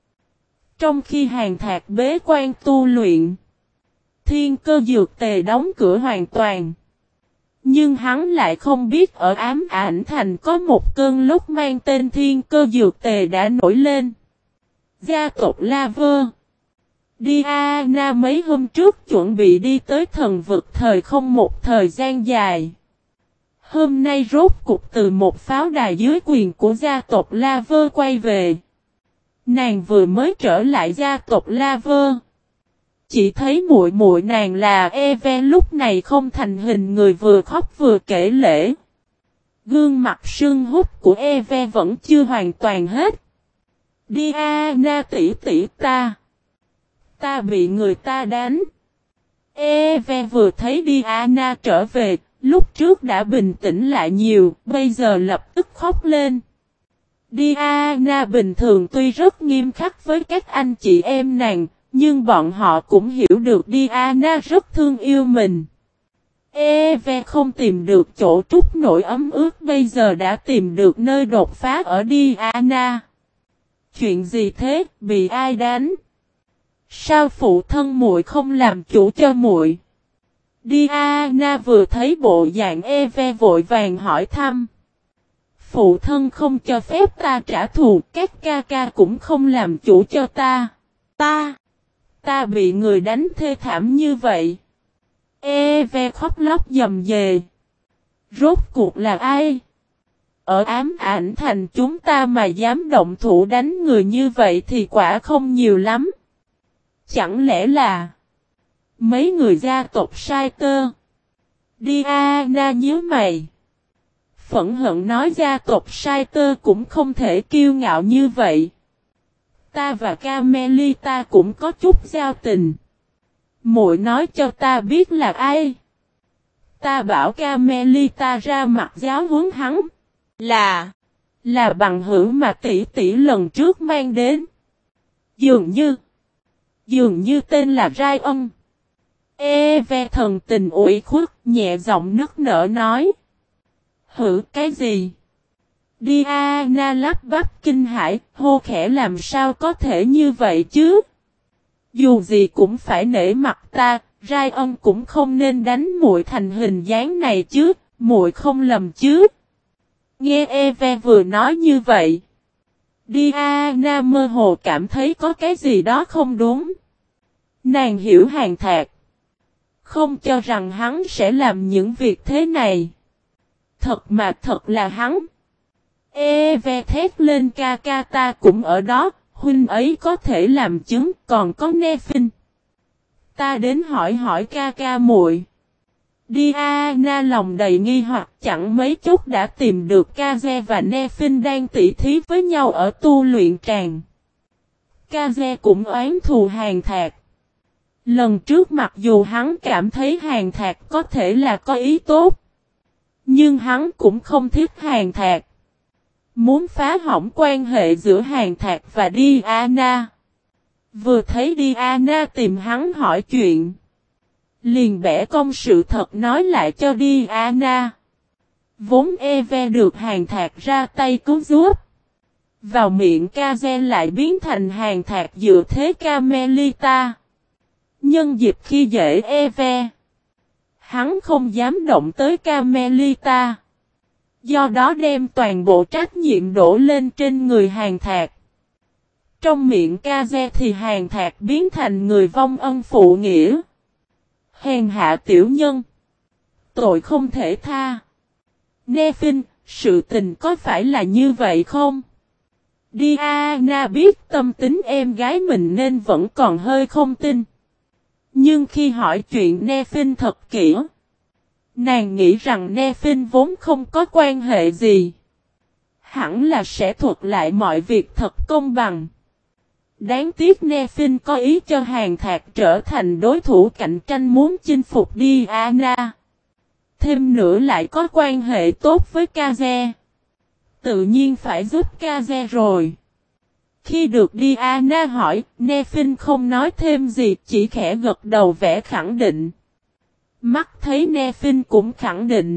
Trong khi Hàn Thạc bế quan tu luyện, Thiên Cơ Dược Tề đóng cửa hoàn toàn. Nhưng hắn lại không biết ở Ám Ảnh Thành có một cơn lốc mang tên Thiên Cơ Dược Tề đã nổi lên. Gia tộc La Vơ Diana mấy hôm trước chuẩn bị đi tới thần vực thời không một thời gian dài. Hôm nay rốt cục từ một pháo đài dưới quyền của gia tộc La Vơ quay về. Nàng vừa mới trở lại gia tộc La Vơ. Chỉ thấy muội muội nàng là Eve lúc này không thành hình người vừa khóc vừa kể lể. Gương mặt sưng húp của Eve vẫn chưa hoàn toàn hết. Diana tỷ tỷ ta. Ta bị người ta đánh. Eve vừa thấy Diana trở về, lúc trước đã bình tĩnh lại nhiều, bây giờ lập tức khóc lên. Diana bình thường tuy rất nghiêm khắc với các anh chị em nàng, nhưng bọn họ cũng hiểu được Diana rất thương yêu mình. Eve không tìm được chỗ trút nổi ấm ướt bây giờ đã tìm được nơi đột phá ở Diana. Chuyện gì thế, bị ai đánh? Sao phụ thân muội không làm chủ cho muội? Diana vừa thấy bộ dạng Eve vội vàng hỏi thăm. Phụ thân không cho phép ta trả thù, các ca ca cũng không làm chủ cho ta. Ta bị người đánh thê thảm như vậy. Eve khóc lóc dầm dề. Rốt cuộc là ai? Ở ám ảnh thành chúng ta mà dám động thủ đánh người như vậy thì quả không nhiều lắm. Chẳng lẽ là mấy người gia tộc sai tơ? Diana nhíu mày. Phẫn hận nói gia tộc sai tơ cũng không thể kiêu ngạo như vậy. Ta và Carmelita cũng có chút giao tình. Muội nói cho ta biết là ai. Ta bảo Carmelita ra mặt giáo huấn hắn. Là bằng hữu mà tỷ tỷ lần trước mang đến. Dường như tên là Ryan. Eve thần tình ủy khuất, nhẹ giọng nức nở nói. Hử cái gì? Diana lắp bắp kinh hãi, hô khẽ làm sao có thể như vậy chứ? Dù gì cũng phải nể mặt ta, Ryan cũng không nên đánh muội thành hình dáng này chứ, muội không lầm chứ? Nghe Eve vừa nói như vậy, Diana mơ hồ cảm thấy có cái gì đó không đúng. Nàng hiểu Hàn Thạc không cho rằng hắn sẽ làm những việc thế này. Thật là hắn. Eve thét lên ca ca ta cũng ở đó, huynh ấy có thể làm chứng, còn có Nephin. Ta đến hỏi ca ca muội. Diana lòng đầy nghi hoặc chẳng mấy chốc đã tìm được Kaze và Nephin đang tỉ thí với nhau ở tu luyện tràng. Kaze cũng oán thù Hàn Thạc. Lần trước mặc dù hắn cảm thấy Hàn Thạc có thể là có ý tốt, nhưng hắn cũng không thích Hàn Thạc. Muốn phá hỏng quan hệ giữa Hàn Thạc và Diana. Vừa thấy Diana tìm hắn hỏi chuyện, liền bẻ cong sự thật nói lại cho Diana. Vốn Eve được Hàn Thạc ra tay cứu giúp. Vào miệng Kaze lại biến thành Hàn Thạc dựa thế Carmelita. Nhân dịp khi dễ Eve, hắn không dám động tới Carmelita. Do đó đem toàn bộ trách nhiệm đổ lên trên người Hàn Thạc. Trong miệng Kaze thì Hàn Thạc biến thành người vong ân phụ nghĩa. Hèn hạ tiểu nhân. Tội không thể tha. Nephin, sự tình có phải là như vậy không? Diana biết tâm tính em gái mình nên vẫn còn hơi không tin. Nhưng khi hỏi chuyện Nephin thật kỹ, nàng nghĩ rằng Nephin vốn không có quan hệ gì. Hẳn là sẽ thuật lại mọi việc thật công bằng. Đáng tiếc Nephin có ý cho Hàn Thạc trở thành đối thủ cạnh tranh muốn chinh phục Diana. Thêm nữa lại có quan hệ tốt với Kaze. Tự nhiên phải giúp Kaze rồi. Khi được Diana hỏi, Nephin không nói thêm gì, chỉ khẽ gật đầu vẻ khẳng định. Mắt thấy Nephin cũng khẳng định.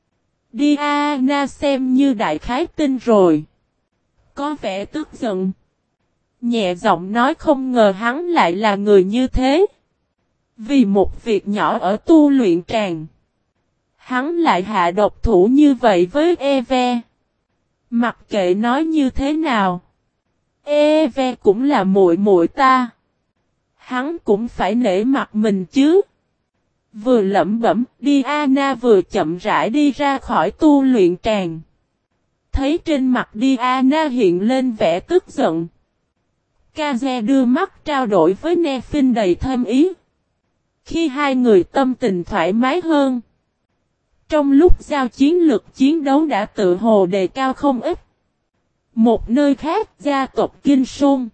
Diana xem như đại khái tin rồi. Có vẻ tức giận. Nhẹ giọng nói không ngờ hắn lại là người như thế. Vì một việc nhỏ ở tu luyện tràng, hắn lại hạ độc thủ như vậy với Eve. Mặc kệ nói như thế nào, Eve cũng là muội muội ta. Hắn cũng phải nể mặt mình chứ. Vừa lẩm bẩm, Diana vừa chậm rãi đi ra khỏi tu luyện tràng. Thấy trên mặt Diana hiện lên vẻ tức giận. Kaze đưa mắt trao đổi với Nephin đầy thâm ý. Khi hai người tâm tình thoải mái hơn. Trong lúc giao chiến lực chiến đấu đã tự hồ đề cao không ít. Một nơi khác, gia tộc Kinh Sôn.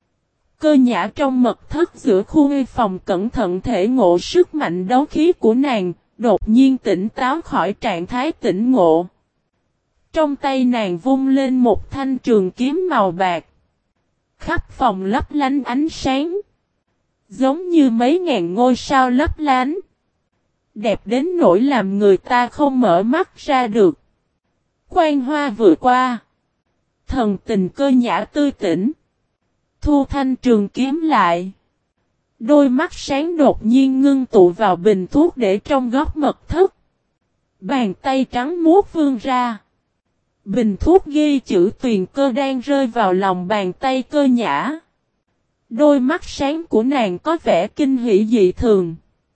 Cơ nhã trong mật thất giữa khu nghi phòng cẩn thận thể ngộ sức mạnh đấu khí của nàng, đột nhiên tỉnh táo khỏi trạng thái tỉnh ngộ. Trong tay nàng vung lên một thanh trường kiếm màu bạc. Khắp phòng lấp lánh ánh sáng. Giống như mấy ngàn ngôi sao lấp lánh. Đẹp đến nỗi làm người ta không mở mắt ra được. Quan hoa vừa qua. Thần tình cơ nhã tươi tỉnh. Thu thanh trường kiếm lại. Đôi mắt sáng đột nhiên ngưng tụ vào bình thuốc để trong góc mật thất. Bàn tay trắng muốt vươn ra. Bình thuốc ghi chữ Tuyền Cơ đang rơi vào lòng bàn tay cơ nhã. Đôi mắt sáng của nàng có vẻ kinh hỉ dị thường.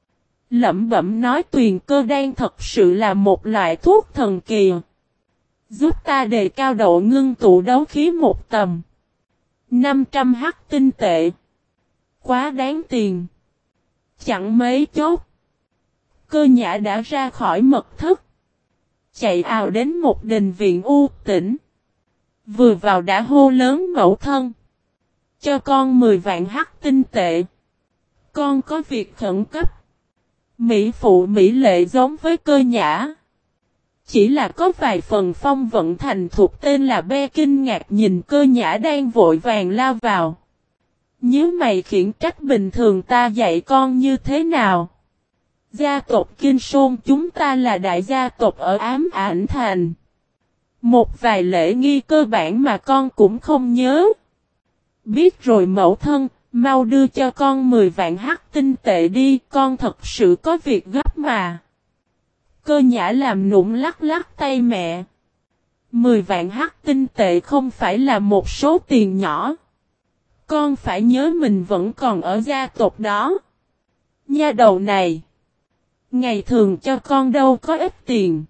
Lẩm bẩm nói Tuyền Cơ đang thật sự là một loại thuốc thần kỳ. Giúp ta đề cao độ ngưng tụ đấu khí một tầm. 500 hắc tinh tệ. Quá đáng tiền. Chẳng mấy chốt. Cơ nhã đã ra khỏi mật thất. Chạy ào đến một đình viện u tĩnh. Vừa vào đã hô lớn mẫu thân. Cho con 10 vạn hắc tinh tệ. Con có việc khẩn cấp. Mỹ phụ mỹ lệ giống với cơ nhã. Chỉ là có vài phần phong vận thành thuộc tên là Be kinh ngạc nhìn cơ nhã đang vội vàng lao vào. Nhớ mày khiển trách bình thường ta dạy con như thế nào? Gia tộc Kinh Sôn chúng ta là đại gia tộc ở Ám Ảnh Thành. Một vài lễ nghi cơ bản mà con cũng không nhớ. Biết rồi mẫu thân, mau đưa cho con 10 vạn hắc tinh tệ đi, con thật sự có việc gấp mà. Cơ nhã làm nũng lắc lắc tay mẹ. 10 vạn hắc tinh tệ không phải là một số tiền nhỏ. Con phải nhớ mình vẫn còn ở gia tộc đó. Nha đầu này. Ngày thường cho con đâu có ít tiền.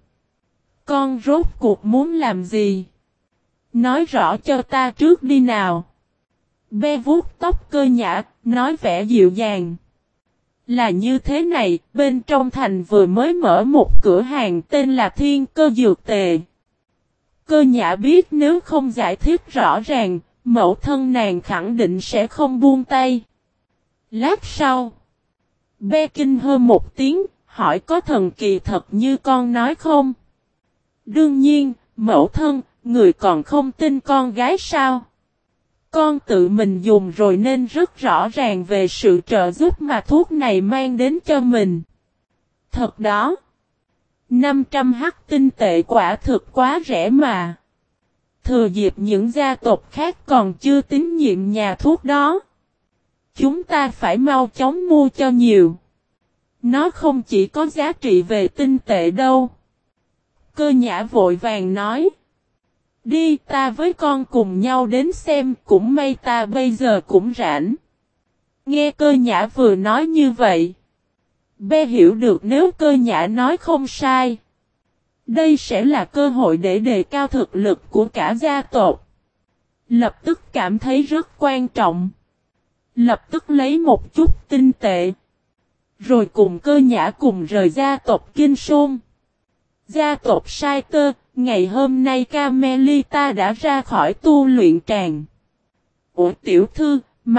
Con rốt cuộc muốn làm gì? Nói rõ cho ta trước đi nào. Be vuốt tóc cơ nhã, nói vẻ dịu dàng. Là như thế này, bên trong thành vừa mới mở một cửa hàng tên là Thiên Cơ Dược Tề. Cơ nhã biết nếu không giải thích rõ ràng, mẫu thân nàng khẳng định sẽ không buông tay. Lát sau, Be kinh hơ một tiếng, hỏi có thần kỳ thật như con nói không? Đương nhiên, mẫu thân, người còn không tin con gái sao? Con tự mình dùng rồi nên rất rõ ràng về sự trợ giúp mà thuốc này mang đến cho mình. Thật đó. 500 hắc tinh tệ quả thực quá rẻ mà. Thừa dịp những gia tộc khác còn chưa tín nhiệm nhà thuốc đó. Chúng ta phải mau chóng mua cho nhiều. Nó không chỉ có giá trị về tinh tệ đâu. Cơ nhã vội vàng nói. Đi ta với con cùng nhau đến xem, cũng may ta bây giờ cũng rảnh. Nghe cơ nhã vừa nói như vậy. Be hiểu được nếu cơ nhã nói không sai. Đây sẽ là cơ hội để đề cao thực lực của cả gia tộc. Lập tức cảm thấy rất quan trọng. Lập tức lấy một chút tinh tệ. Rồi cùng cơ nhã cùng rời gia tộc Kinh Sôn. Gia tộc Sai Tơ, ngày hôm nay Camelita đã ra khỏi tu luyện tràng. Ủa tiểu thư,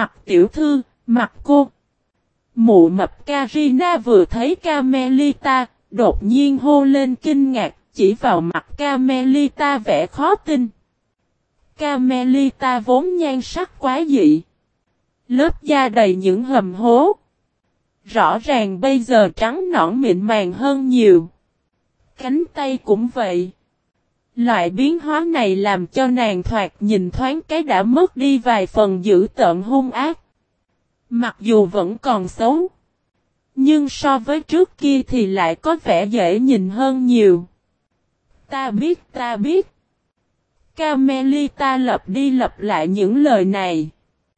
mặt cô. Mụ mập Karina vừa thấy Camelita, đột nhiên hô lên kinh ngạc, chỉ vào mặt Camelita vẻ khó tin. Camelita vốn nhan sắc quá dị. Lớp da đầy những hầm hố. Rõ ràng bây giờ trắng nõn mịn màng hơn nhiều. Cánh tay cũng vậy. Loại biến hóa này làm cho nàng thoạt nhìn thoáng cái đã mất đi vài phần dữ tợn hung ác. Mặc dù vẫn còn xấu. Nhưng so với trước kia thì lại có vẻ dễ nhìn hơn nhiều. Ta biết. Camelita lặp đi lặp lại những lời này.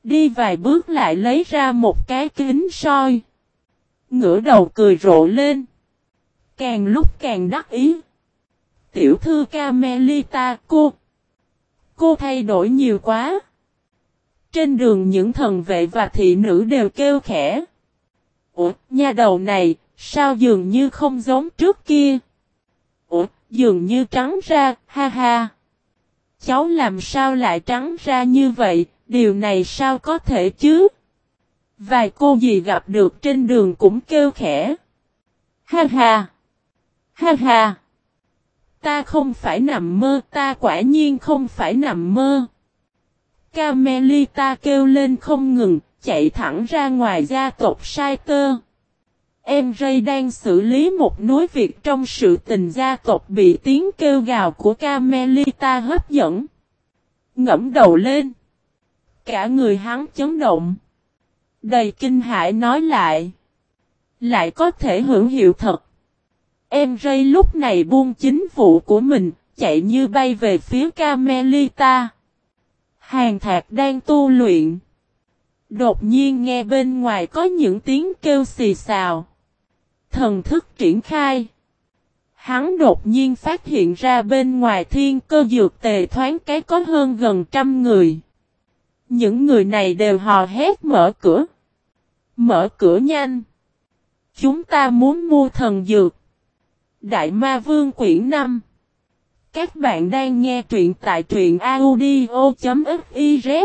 Đi vài bước lại lấy ra một cái kính soi. Ngửa đầu cười rộ lên. Càng lúc càng đắc ý. Tiểu thư Carmelita, cô thay đổi nhiều quá. Trên đường những thần vệ và thị nữ đều kêu khẽ. Ủa, nha đầu này, sao dường như không giống trước kia? Ủa, dường như trắng ra, ha ha. Cháu làm sao lại trắng ra như vậy, điều này sao có thể chứ? Vài cô dì gặp được trên đường cũng kêu khẽ. Ha ha. Ha ha. Ta không phải nằm mơ, ta quả nhiên không phải nằm mơ. Carmelita kêu lên không ngừng, chạy thẳng ra ngoài gia tộc Sai Tơ. Em Ray đang xử lý một núi việc trong sự tình gia tộc bị tiếng kêu gào của Carmelita hấp dẫn. Ngẫm đầu lên. Cả người hắn chấn động. Đầy kinh hãi nói lại. Lại có thể hữu hiệu thật. Em Ray lúc này buông chính vụ của mình, chạy như bay về phía Carmelita. Hàn Thạc đang tu luyện. Đột nhiên nghe bên ngoài có những tiếng kêu xì xào. Thần thức triển khai. Hắn đột nhiên phát hiện ra bên ngoài Thiên Cơ Dược Tề thoáng cái có hơn gần 100 người. Những người này đều hò hét mở cửa. Mở cửa nhanh. Chúng ta muốn mua thần dược. Đại Ma Vương quyển 5. Các bạn đang nghe truyện tại truyện audio.fiz.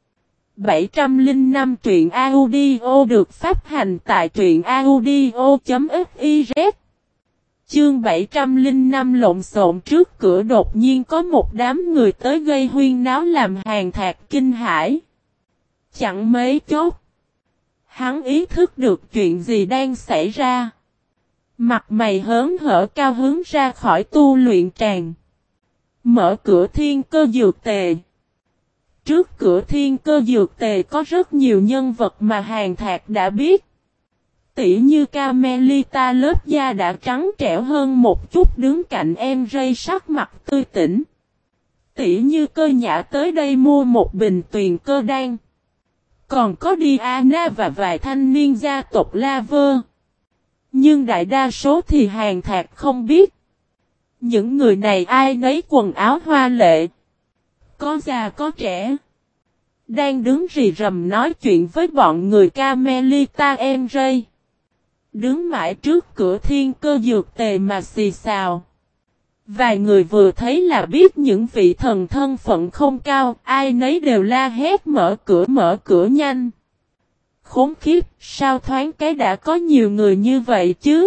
705 truyện audio được phát hành tại truyện audio.fiz. Chương 705 lộn xộn trước cửa đột nhiên có một đám người tới gây huyên náo làm Hàn Thạc kinh hãi. Chẳng mấy chốc. Hắn ý thức được chuyện gì đang xảy ra. Mặt mày hớn hở cao hứng ra khỏi tu luyện tràng. Mở cửa Thiên Cơ Dược Tề. Trước cửa Thiên Cơ Dược Tề có rất nhiều nhân vật mà Hàn Thạc đã biết. Tỉ như Carmelita lớp da đã trắng trẻo hơn một chút đứng cạnh em Ray sắc mặt tươi tỉnh. Tỉ như Cơ Nhã tới đây mua một bình tuyền cơ đan. Còn có Diana và vài thanh niên gia tộc Laver. Nhưng đại đa số thì Hàn Thạc không biết. Những người này ai nấy quần áo hoa lệ. Có già có trẻ. Đang đứng rì rầm nói chuyện với bọn người Carmelita em Ray. Đứng mãi trước cửa Thiên Cơ Dược Tề mà xì xào. Vài người vừa thấy là biết những vị thần thân phận không cao, ai nấy đều la hét mở cửa nhanh. Khốn khiếp, sao thoáng cái đã có nhiều người như vậy chứ?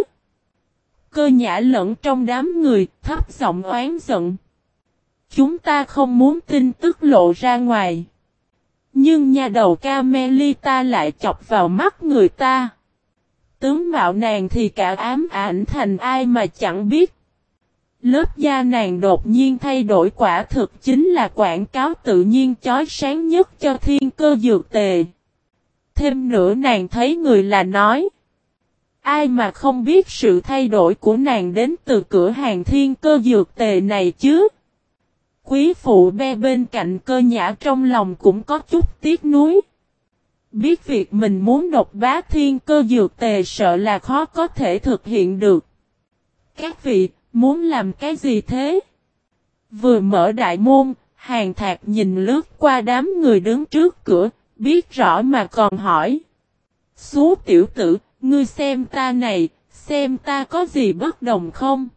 Cơ Nhã lẫn trong đám người, thấp giọng oán giận. Chúng ta không muốn tin tức lộ ra ngoài. Nhưng nhà đầu Carmelita lại chọc vào mắt người ta. Tướng mạo nàng thì cả ám ảnh thành ai mà chẳng biết. Lớp da nàng đột nhiên thay đổi quả thực chính là quảng cáo tự nhiên chói sáng nhất cho Thiên Cơ Dược Tề. Thêm nữa nàng thấy người là nói. Ai mà không biết sự thay đổi của nàng đến từ cửa hàng Thiên Cơ Dược Tề này chứ? Quý phụ be bên cạnh Cơ Nhã trong lòng cũng có chút tiếc nuối. Biết việc mình muốn độc bá Thiên Cơ Dược Tề sợ là khó có thể thực hiện được. Các vị, muốn làm cái gì thế? Vừa mở đại môn, Hàn Thạc nhìn lướt qua đám người đứng trước cửa, biết rõ mà còn hỏi. Xú tiểu tử, ngươi xem ta này, xem ta có gì bất đồng không?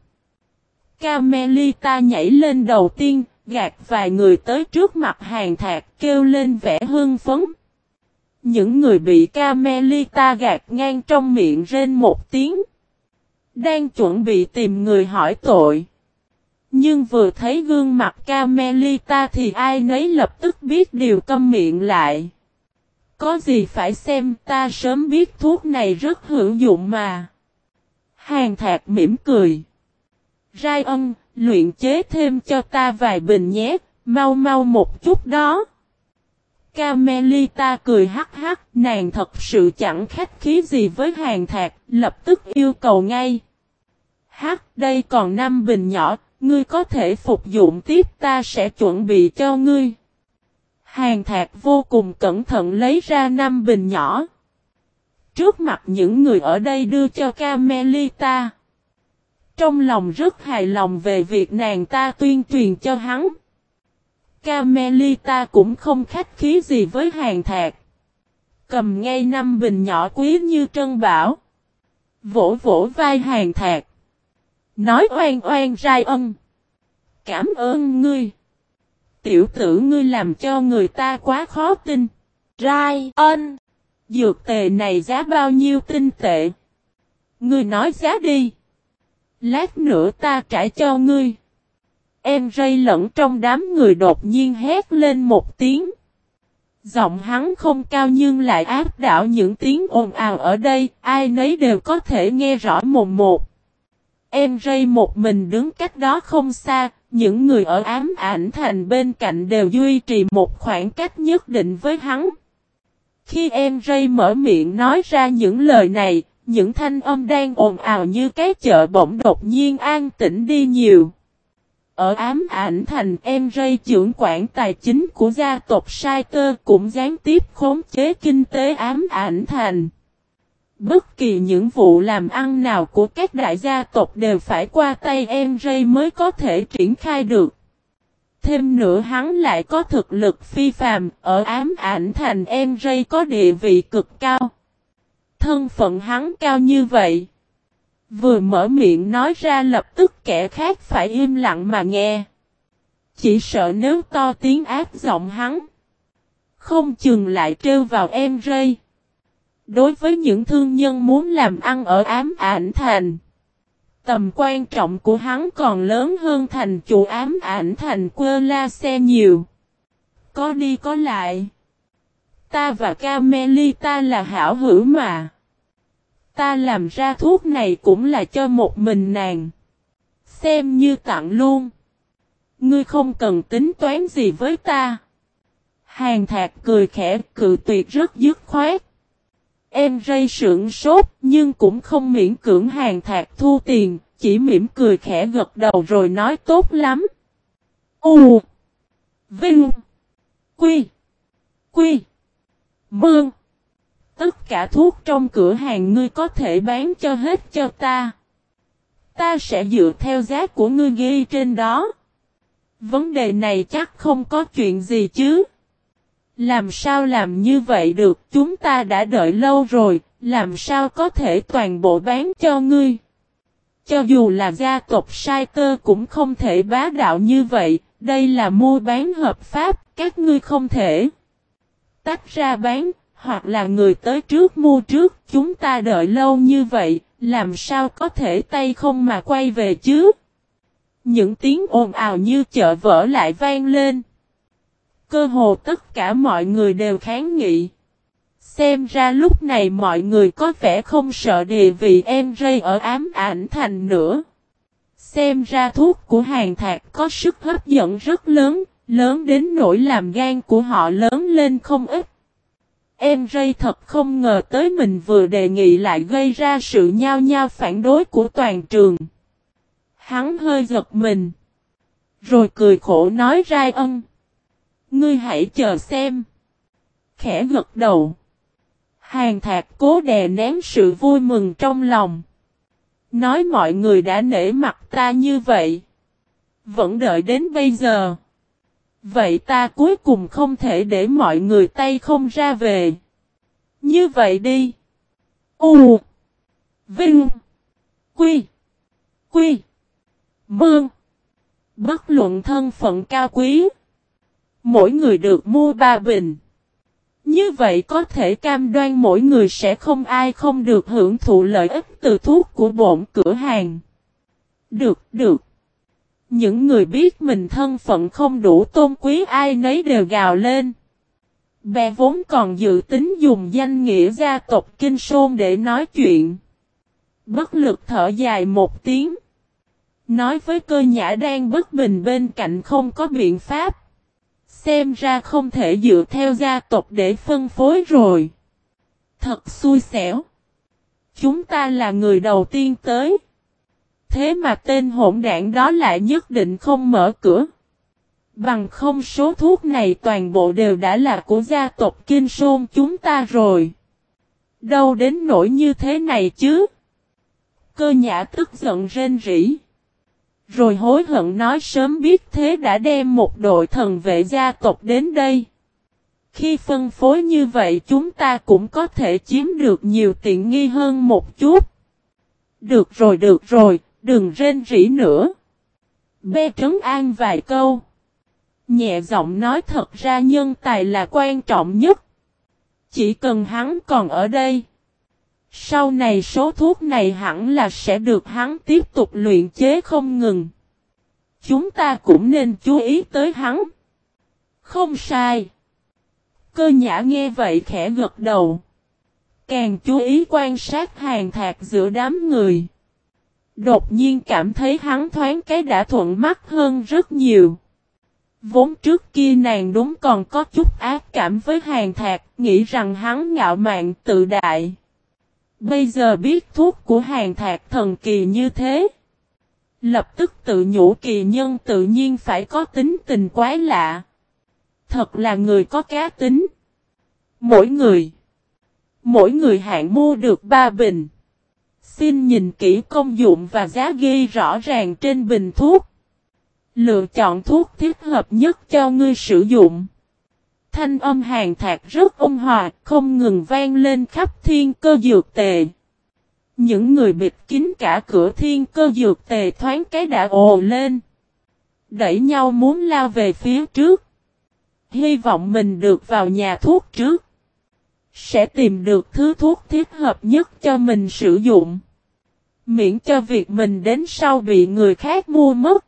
Carmelita nhảy lên đầu tiên, gạt vài người tới trước mặt Hàn Thạc kêu lên vẻ hưng phấn. Những người bị Carmelita gạt ngang trong miệng rên một tiếng. Đang chuẩn bị tìm người hỏi tội. Nhưng vừa thấy gương mặt Carmelita thì ai nấy lập tức biết điều câm miệng lại. Có gì phải xem, ta sớm biết thuốc này rất hữu dụng mà. Hàn Thạc mỉm cười. Rai ân, luyện chế thêm cho ta vài bình nhé, mau mau một chút đó. Carmelita cười hắc hắc, nàng thật sự chẳng khách khí gì với Hàn Thạc, lập tức yêu cầu ngay. Hắc, đây còn 5 bình nhỏ, ngươi có thể phục dụng tiếp, ta sẽ chuẩn bị cho ngươi. Hàn Thạc vô cùng cẩn thận lấy ra 5 bình nhỏ. Trước mặt những người ở đây đưa cho Carmelita. Trong lòng rất hài lòng về việc nàng ta tuyên truyền cho hắn. Carmelita cũng không khách khí gì với Hàn Thạc. Cầm ngay 5 bình nhỏ quý như trân bảo. Vỗ vỗ vai Hàn Thạc. Nói oan oan rai ân. Cảm ơn ngươi. Tiểu tử ngươi làm cho người ta quá khó tin. Rai ân. Dược tề này giá bao nhiêu tinh tệ? Ngươi nói giá đi. Lát nữa ta trả cho ngươi. Em rây lẫn trong đám người đột nhiên hét lên một tiếng. Giọng hắn không cao nhưng lại áp đảo những tiếng ồn ào ở đây, ai nấy đều có thể nghe rõ mồn một. Em rây một mình đứng cách đó không xa, những người ở ám ảnh thành bên cạnh đều duy trì một khoảng cách nhất định với hắn. Khi em rây mở miệng nói ra những lời này, những thanh âm đang ồn ào như cái chợ bỗng đột nhiên an tĩnh đi nhiều. Ở ám ảnh thành, em rây trưởng quản tài chính của gia tộc Saiter cũng gián tiếp khống chế kinh tế ám ảnh thành. Bất kỳ những vụ làm ăn nào của các đại gia tộc đều phải qua tay em rây mới có thể triển khai được. Thêm nữa hắn lại có thực lực phi phàm, ở ám ảnh thành em rây có địa vị cực cao. Thân phận hắn cao như vậy. Vừa mở miệng nói ra lập tức kẻ khác phải im lặng mà nghe. Chỉ sợ nếu to tiếng ác giọng hắn. Không chừng lại trêu vào em rây. Đối với những thương nhân muốn làm ăn ở ám ảnh thành. Tầm quan trọng của hắn còn lớn hơn thành chủ ám ảnh thành Quơ La Xe nhiều. Có đi có lại. Ta và Carmelita là hảo hữu mà. Ta làm ra thuốc này cũng là cho một mình nàng. Xem như tặng luôn. Ngươi không cần tính toán gì với ta. Hàn Thạc cười khẽ cự tuyệt rất dứt khoát. Em rây sững sốt nhưng cũng không miễn cưỡng Hàn Thạc thu tiền. Chỉ mỉm cười khẽ gật đầu rồi nói tốt lắm. U. Vinh. Quy. Quy. Mương. Tất cả thuốc trong cửa hàng ngươi có thể bán cho hết cho ta. Ta sẽ dựa theo giá của ngươi ghi trên đó. Vấn đề này chắc không có chuyện gì chứ. Làm sao làm như vậy được, chúng ta đã đợi lâu rồi, làm sao có thể toàn bộ bán cho ngươi. Cho dù là gia tộc Saiter cũng không thể bá đạo như vậy, đây là mua bán hợp pháp, các ngươi không thể tách ra bán. Hoặc là người tới trước mua trước, chúng ta đợi lâu như vậy, làm sao có thể tay không mà quay về chứ? Những tiếng ồn ào như chợ vỡ lại vang lên. Cơ hồ tất cả mọi người đều kháng nghị. Xem ra lúc này mọi người có vẻ không sợ địa vị em rây ở ám ảnh thành nữa. Xem ra thuốc của Hàn Thạc có sức hấp dẫn rất lớn, lớn đến nỗi làm gan của họ lớn lên không ít. Em rây thật không ngờ tới mình vừa đề nghị lại gây ra sự nhao nhao phản đối của toàn trường. Hắn hơi giật mình. Rồi cười khổ nói Rai ân. Ngươi hãy chờ xem. Khẽ gật đầu. Hàn Thạc cố đè nén sự vui mừng trong lòng. Nói mọi người đã nể mặt ta như vậy. Vẫn đợi đến bây giờ. Vậy ta cuối cùng không thể để mọi người tay không ra về. Như vậy đi. U. Vinh. Quy. Quy. Mương. Bất luận thân phận cao quý. Mỗi người được mua 3 bình. Như vậy có thể cam đoan mỗi người sẽ không ai không được hưởng thụ lợi ích từ thuốc của bổn cửa hàng. Được, được. Những người biết mình thân phận không đủ tôn quý ai nấy đều gào lên. Bè vốn còn dự tính dùng danh nghĩa gia tộc Kinh Sôn để nói chuyện. Bất lực thở dài một tiếng. Nói với Cơ Nhã đang bất bình bên cạnh không có biện pháp. Xem ra không thể dựa theo gia tộc để phân phối rồi. Thật xui xẻo. Chúng ta là người đầu tiên tới. Thế mà tên hỗn đảng đó lại nhất định không mở cửa. Bằng không số thuốc này toàn bộ đều đã là của gia tộc Kinh Sôn chúng ta rồi. Đâu đến nỗi như thế này chứ? Cơ Nhã tức giận rên rỉ. Rồi hối hận nói sớm biết thế đã đem một đội thần vệ gia tộc đến đây. Khi phân phối như vậy chúng ta cũng có thể chiếm được nhiều tiện nghi hơn một chút. Được rồi, đừng rên rỉ nữa. Bê trấn an vài câu. Nhẹ giọng nói thật ra nhân tài là quan trọng nhất. Chỉ cần hắn còn ở đây. Sau này số thuốc này hẳn là sẽ được hắn tiếp tục luyện chế không ngừng. Chúng ta cũng nên chú ý tới hắn. Không sai. Cơ Nhã nghe vậy khẽ gật đầu. Càng chú ý quan sát Hàn Thạc giữa đám người. Đột nhiên cảm thấy hắn thoáng cái đã thuận mắt hơn rất nhiều. Vốn trước kia nàng đúng còn có chút ác cảm với Hàn Thạc, nghĩ rằng hắn ngạo mạn tự đại. Bây giờ biết thuốc của Hàn Thạc thần kỳ như thế. Lập tức tự nhủ kỳ nhân tự nhiên phải có tính tình quái lạ. Thật là người có cá tính. Mỗi người hạn mua được 3 bình. Xin nhìn kỹ công dụng và giá ghi rõ ràng trên bình thuốc. Lựa chọn thuốc thích hợp nhất cho ngươi sử dụng. Thanh âm Hàn Thạc rất ôn hòa, không ngừng vang lên khắp Thiên Cơ Dược Tề. Những người bịt kín cả cửa Thiên Cơ Dược Tề thoáng cái đã ồ lên. Đẩy nhau muốn lao về phía trước. Hy vọng mình được vào nhà thuốc trước. Sẽ tìm được thứ thuốc thích hợp nhất cho mình sử dụng. Miễn cho việc mình đến sau bị người khác mua mất.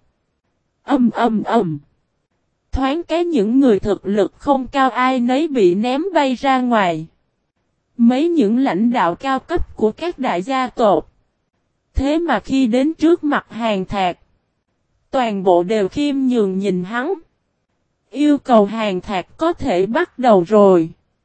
Thoáng cái những người thực lực không cao ai nấy bị ném bay ra ngoài. Mấy những lãnh đạo cao cấp của các đại gia tộc. Thế mà khi đến trước mặt Hàn Thạc, toàn bộ đều khiêm nhường nhìn hắn. Yêu cầu Hàn Thạc có thể bắt đầu rồi.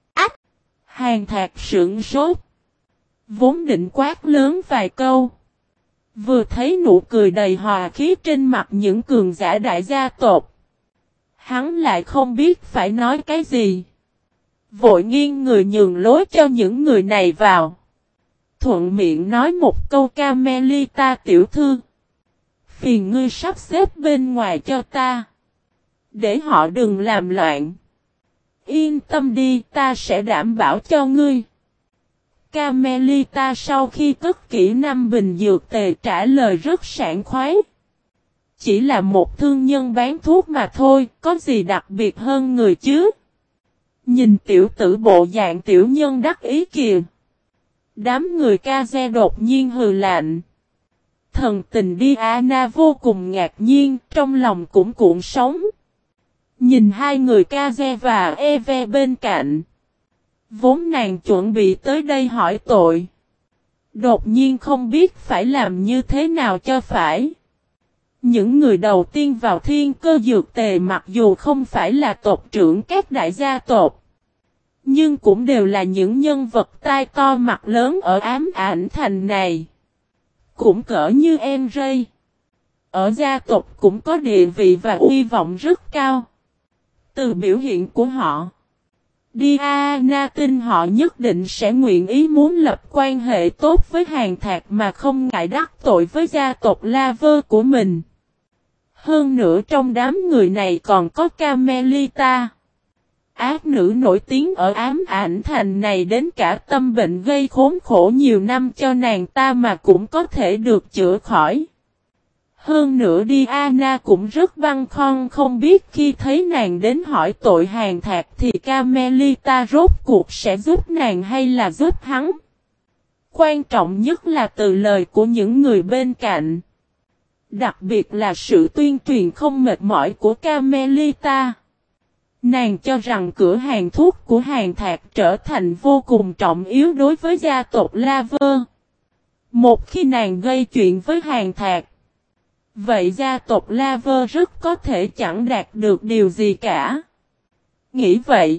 Hàn Thạc sững sốt. Vốn định quát lớn vài câu. Vừa thấy nụ cười đầy hòa khí trên mặt những cường giả đại gia tộc. Hắn lại không biết phải nói cái gì. Vội nghiêng người nhường lối cho những người này vào. Thuận miệng nói một câu Carmelita tiểu thư. Phiền ngươi sắp xếp bên ngoài cho ta. Để họ đừng làm loạn. Yên tâm đi, ta sẽ đảm bảo cho ngươi. Carmelita sau khi cất kỹ 5 bình dược tề trả lời rất sảng khoái. Chỉ là một thương nhân bán thuốc mà thôi, có gì đặc biệt hơn người chứ? Nhìn tiểu tử bộ dạng tiểu nhân đắc ý kìa. Đám người Kaze đột nhiên hừ lạnh. Thần tình Diana vô cùng ngạc nhiên, trong lòng cũng cuộn sóng. Nhìn hai người Kaze và Eve bên cạnh. Vốn nàng chuẩn bị tới đây hỏi tội. Đột nhiên không biết phải làm như thế nào cho phải. Những người đầu tiên vào Thiên Cơ Dược Tề mặc dù không phải là tộc trưởng các đại gia tộc. Nhưng cũng đều là những nhân vật tai to mặt lớn ở ám ảnh thành này. Cũng cỡ như Enray. Ở gia tộc cũng có địa vị và uy vọng rất cao. Từ biểu hiện của họ, Diana tin họ nhất định sẽ nguyện ý muốn lập quan hệ tốt với Hàn Thạc mà không ngại đắc tội với gia tộc Laver của mình. Hơn nữa trong đám người này còn có Carmelita. Ác nữ nổi tiếng ở ám ảnh thành này đến cả tâm bệnh gây khốn khổ nhiều năm cho nàng ta mà cũng có thể được chữa khỏi. Hơn nữa Diana cũng rất băn khoăn không biết khi thấy nàng đến hỏi tội Hàn Thạc thì Carmelita rốt cuộc sẽ giúp nàng hay là giúp hắn. Quan trọng nhất là từ lời của những người bên cạnh. Đặc biệt là sự tuyên truyền không mệt mỏi của Carmelita. Nàng cho rằng cửa hàng thuốc của Hàn Thạc trở thành vô cùng trọng yếu đối với gia tộc Laver. Một khi nàng gây chuyện với Hàn Thạc, vậy gia tộc Laver rất có thể chẳng đạt được điều gì cả. Nghĩ vậy,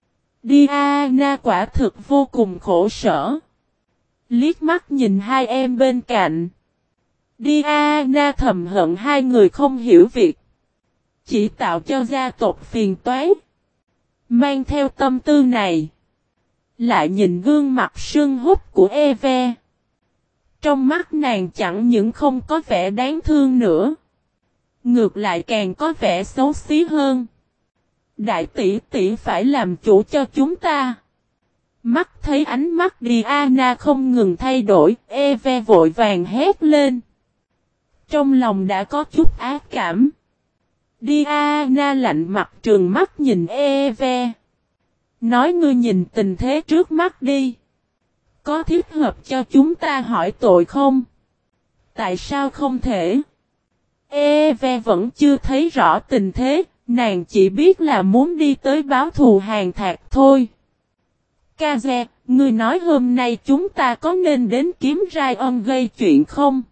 Diana quả thực vô cùng khổ sở. Liếc mắt nhìn hai em bên cạnh. Diana thầm hận hai người không hiểu việc. chỉ tạo cho gia tộc phiền toái. Mang theo tâm tư này, lại nhìn gương mặt sưng húp của Eve. Trong mắt nàng chẳng những không có vẻ đáng thương nữa, ngược lại càng có vẻ xấu xí hơn. Đại tỷ tỷ phải làm chủ cho chúng ta. Mắt thấy ánh mắt Diana không ngừng thay đổi, Eve vội vàng hét lên. Trong lòng đã có chút ác cảm. Diana lạnh mặt trừng mắt nhìn Eve. Nói ngươi nhìn tình thế trước mắt đi. Có thích hợp cho chúng ta hỏi tội không? Tại sao không thể? Eve vẫn chưa thấy rõ tình thế, nàng chỉ biết là muốn đi tới báo thù Hàn Thạc thôi. Kaze, ngươi nói hôm nay chúng ta có nên đến kiếm Ryan gây chuyện không?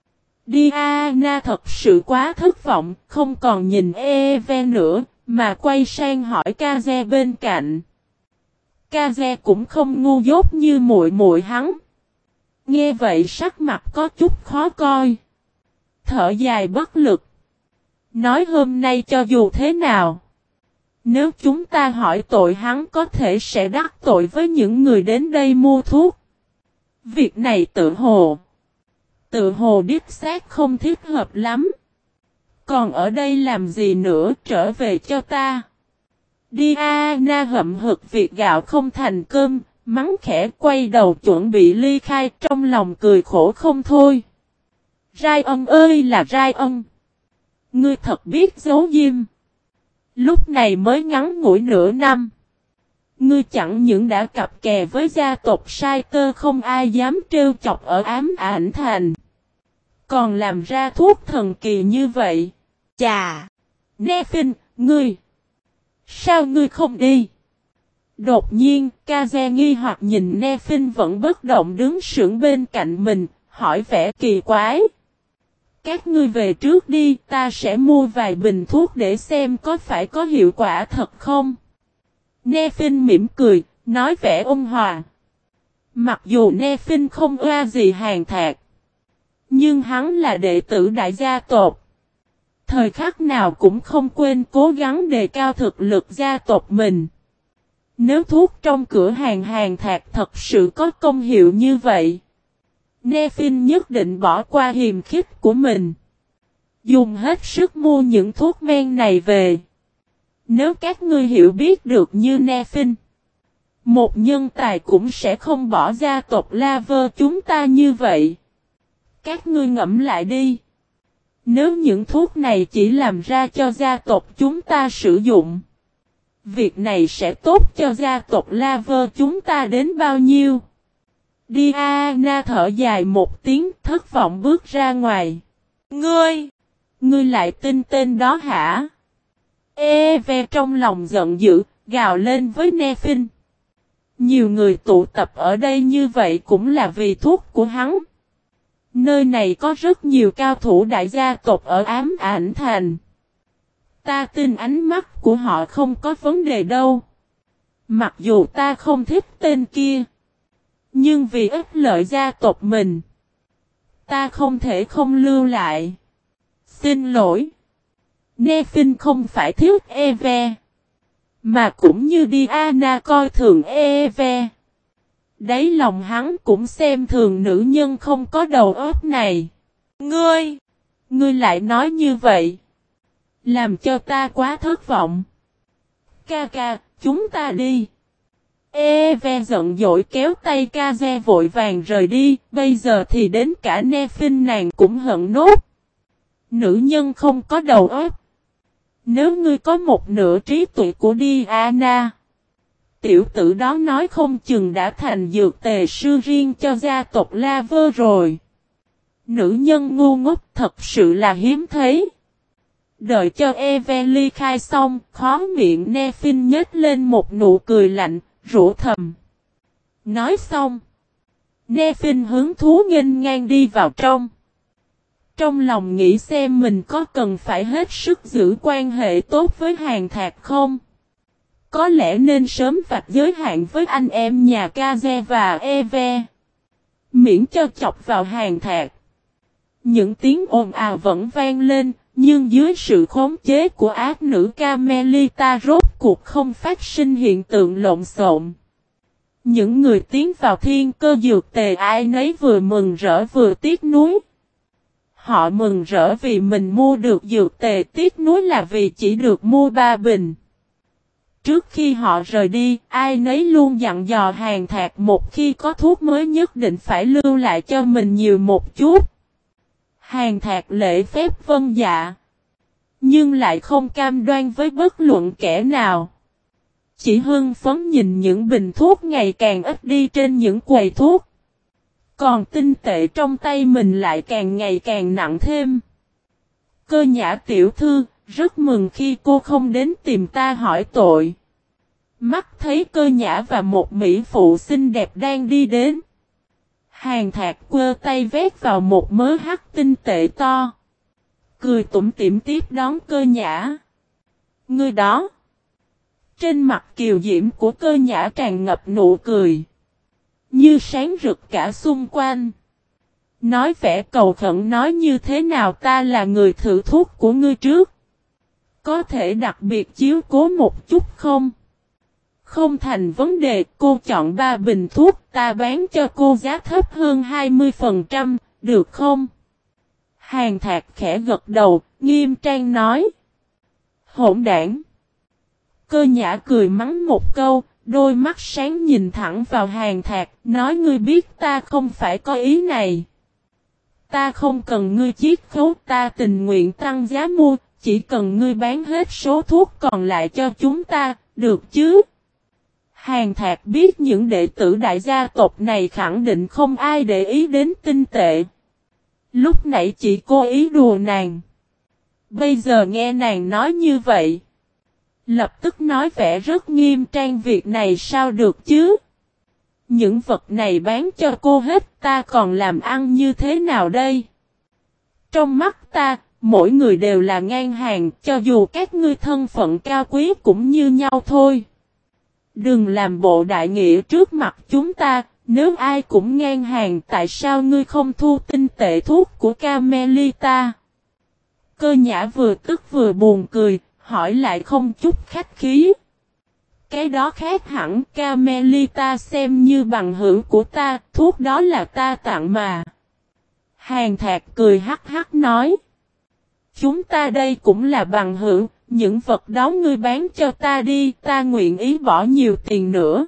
Diana thật sự quá thất vọng, không còn nhìn Eve nữa, mà quay sang hỏi Kaze bên cạnh. Kaze cũng không ngu dốt như muội muội hắn. Nghe vậy sắc mặt có chút khó coi. Thở dài bất lực. Nói hôm nay cho dù thế nào, nếu chúng ta hỏi tội hắn có thể sẽ đắc tội với những người đến đây mua thuốc. Việc này tự hồ đích xác không thích hợp lắm. Còn ở đây làm gì nữa, trở về cho ta. Diana hậm hực việc gạo không thành cơm, mắng khẽ quay đầu chuẩn bị ly khai, trong lòng cười khổ không thôi. Ryan ơi là Ryan, ngươi thật biết giấu diêm. Lúc này mới ngắn ngủi nửa năm, ngươi chẳng những đã cặp kè với gia tộc sai tơ không ai dám trêu chọc ở Ám Ảnh Thành, còn làm ra thuốc thần kỳ như vậy. Chà, Nephin, ngươi, sao ngươi không đi? Đột nhiên, Kaze nghi hoặc nhìn Nephin vẫn bất động đứng sững bên cạnh mình, hỏi vẻ kỳ quái. Các ngươi về trước đi, ta sẽ mua vài bình thuốc để xem có phải có hiệu quả thật không. Nephin mỉm cười, nói vẻ ôn hòa. Mặc dù Nephin không oa gì Hàn Thạc, nhưng hắn là đệ tử đại gia tộc. Thời khắc nào cũng không quên cố gắng đề cao thực lực gia tộc mình. Nếu thuốc trong cửa hàng Hàn Thạc thật sự có công hiệu như vậy, Nephin nhất định bỏ qua hiềm khích của mình, dùng hết sức mua những thuốc men này về. Nếu các ngươi hiểu biết được như Nephin, một nhân tài cũng sẽ không bỏ gia tộc Laver chúng ta như vậy. Các ngươi ngẫm lại đi. Nếu những thuốc này chỉ làm ra cho gia tộc chúng ta sử dụng, việc này sẽ tốt cho gia tộc Laver chúng ta đến bao nhiêu? Diana thở dài một tiếng, thất vọng bước ra ngoài. Ngươi lại tin tên đó hả? Eve trong lòng giận dữ, gào lên với Nephin. Nhiều người tụ tập ở đây như vậy cũng là vì thuốc của hắn. Nơi này có rất nhiều cao thủ đại gia tộc ở Ám Ảnh Thành. Ta tin ánh mắt của họ không có vấn đề đâu. Mặc dù ta không thích tên kia, nhưng vì ích lợi gia tộc mình, ta không thể không lưu lại. Xin lỗi. Nephin không phải thiếu Eve, mà cũng như Diana coi thường Eve. Đáy lòng hắn cũng xem thường nữ nhân không có đầu óc này. Ngươi lại nói như vậy, làm cho ta quá thất vọng. Ca, chúng ta đi. Eve giận dỗi kéo tay Kaze vội vàng rời đi, bây giờ thì đến cả Nephin nàng cũng hận nốt. Nữ nhân không có đầu óc. Nếu ngươi có một nửa trí tuệ của Diana, tiểu tử đó nói không chừng đã thành dược tề sư riêng cho gia tộc Laver rồi. Nữ nhân ngu ngốc thật sự là hiếm thấy. Đợi cho Eve ly khai xong, khó miệng Nephin nhếch lên một nụ cười lạnh, rủa thầm. Nói xong, Nephin hứng thú nghênh ngang đi vào trong. Trong lòng nghĩ xem mình có cần phải hết sức giữ quan hệ tốt với Hàn Thạc không? Có lẽ nên sớm vạch giới hạn với anh em nhà Kaze và Eve, miễn cho chọc vào Hàn Thạc. Những tiếng ồn ào vẫn vang lên, nhưng dưới sự khống chế của ác nữ Carmelita rốt cuộc không phát sinh hiện tượng lộn xộn. Những người tiến vào thiên cơ dược tề ai nấy vừa mừng rỡ vừa tiếc nuối. Họ mừng rỡ vì mình mua được dược tề, tiếc nuối là vì chỉ được mua 3 bình. Trước khi họ rời đi, ai nấy luôn dặn dò Hàn Thạc một khi có thuốc mới nhất định phải lưu lại cho mình nhiều một chút. Hàn Thạc lễ phép vâng dạ, nhưng lại không cam đoan với bất luận kẻ nào. Chỉ hưng phấn nhìn những bình thuốc ngày càng ít đi trên những quầy thuốc. Còn tinh tệ trong tay mình lại càng ngày càng nặng thêm. Cơ Nhã tiểu thư, rất mừng khi cô không đến tìm ta hỏi tội. Mắt thấy Cơ Nhã và một mỹ phụ xinh đẹp đang đi đến. Hàn Thạc quơ tay vét vào một mớ hắc tinh tệ to. Cười tủm tỉm tiếp đón Cơ Nhã. Người đó. Trên mặt kiều diễm của Cơ Nhã tràn ngập nụ cười. Như sáng rực cả xung quanh. Nói vẻ cầu khẩn nói như thế nào ta là người thử thuốc của ngươi trước. Có thể đặc biệt chiếu cố một chút không? Không thành vấn đề, cô chọn 3 bình thuốc ta bán cho cô giá thấp hơn 20%, được không? Hàn Thạc khẽ gật đầu, nghiêm trang nói. Hỗn đảng. Cơ Nhã cười mắng một câu, đôi mắt sáng nhìn thẳng vào Hàn Thạc, nói ngươi biết ta không phải có ý này. Ta không cần ngươi chiết khấu, ta tình nguyện tăng giá mua, chỉ cần ngươi bán hết số thuốc còn lại cho chúng ta, được chứ? Hàn Thạc biết những đệ tử đại gia tộc này khẳng định không ai để ý đến tinh tệ. Lúc nãy chỉ cố ý đùa nàng. Bây giờ nghe nàng nói như vậy. Lập tức nói vẻ rất nghiêm trang, việc này sao được chứ? Những vật này bán cho cô hết, ta còn làm ăn như thế nào đây? Trong mắt ta, mỗi người đều là ngang hàng, cho dù các ngươi thân phận cao quý cũng như nhau thôi. Đừng làm bộ đại nghĩa trước mặt chúng ta, nếu ai cũng ngang hàng tại sao ngươi không thu tinh tệ thuốc của Carmelita? Cơ Nhã vừa tức vừa buồn cười, hỏi lại không chút khách khí. Cái đó khác hẳn, Carmelita xem như bằng hữu của ta, thuốc đó là ta tặng mà. Hàn Thạc cười hắc hắc nói. Chúng ta đây cũng là bằng hữu, những vật đó ngươi bán cho ta đi, ta nguyện ý bỏ nhiều tiền nữa.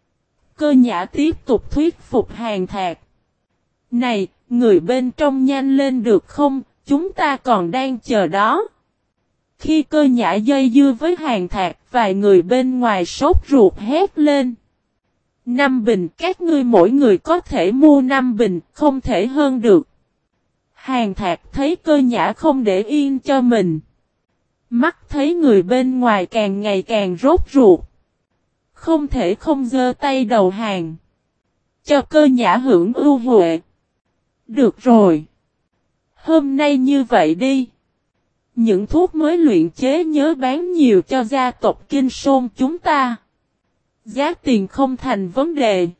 Cơ Nhã tiếp tục thuyết phục Hàn Thạc. Này, người bên trong nhanh lên được không, chúng ta còn đang chờ đó. Khi Cơ Nhã dây dưa với Hàn Thạc, vài người bên ngoài sốt ruột hét lên. 5 bình, các ngươi mỗi người có thể mua 5 bình, không thể hơn được. Hàn Thạc thấy Cơ Nhã không để yên cho mình. Mắt thấy người bên ngoài càng ngày càng rốt ruột. Không thể không giơ tay đầu hàng. Cho Cơ Nhã hưởng ưu huệ. Được rồi. Hôm nay như vậy đi. Những thuốc mới luyện chế nhớ bán nhiều cho gia tộc Kinh Sôn chúng ta. Giá tiền không thành vấn đề.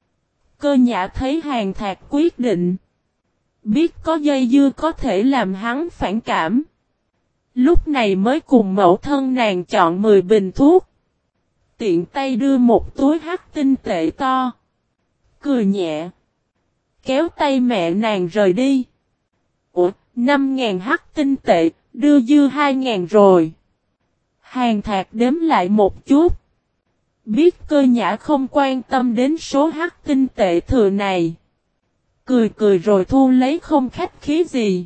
Cơ Nhã thấy Hàn Thạc quyết định. Biết có dây dưa có thể làm hắn phản cảm. Lúc này mới cùng mẫu thân nàng chọn 10 bình thuốc. Tiện tay đưa một túi hắc tinh tệ to. Cười nhẹ. Kéo tay mẹ nàng rời đi. Ủa, 5.000 hắc tinh tệ, đưa dư 2.000 rồi. Hàn Thạc đếm lại một chút. Biết Cơ Nhã không quan tâm đến số hắc tinh tệ thừa này. Cười cười rồi thu lấy không khách khí gì.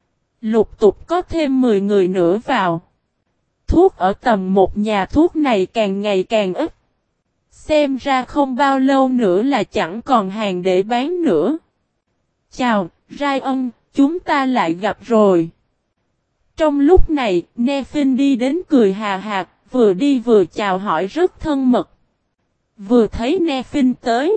Lục tục có thêm 10 người nữa vào. Thuốc ở tầm một nhà thuốc này càng ngày càng ít. Xem ra không bao lâu nữa là chẳng còn hàng để bán nữa. Chào, Ryan, chúng ta lại gặp rồi. Trong lúc này, Nephin đi đến cười hà hà, vừa đi vừa chào hỏi rất thân mật. Vừa thấy Nephin tới.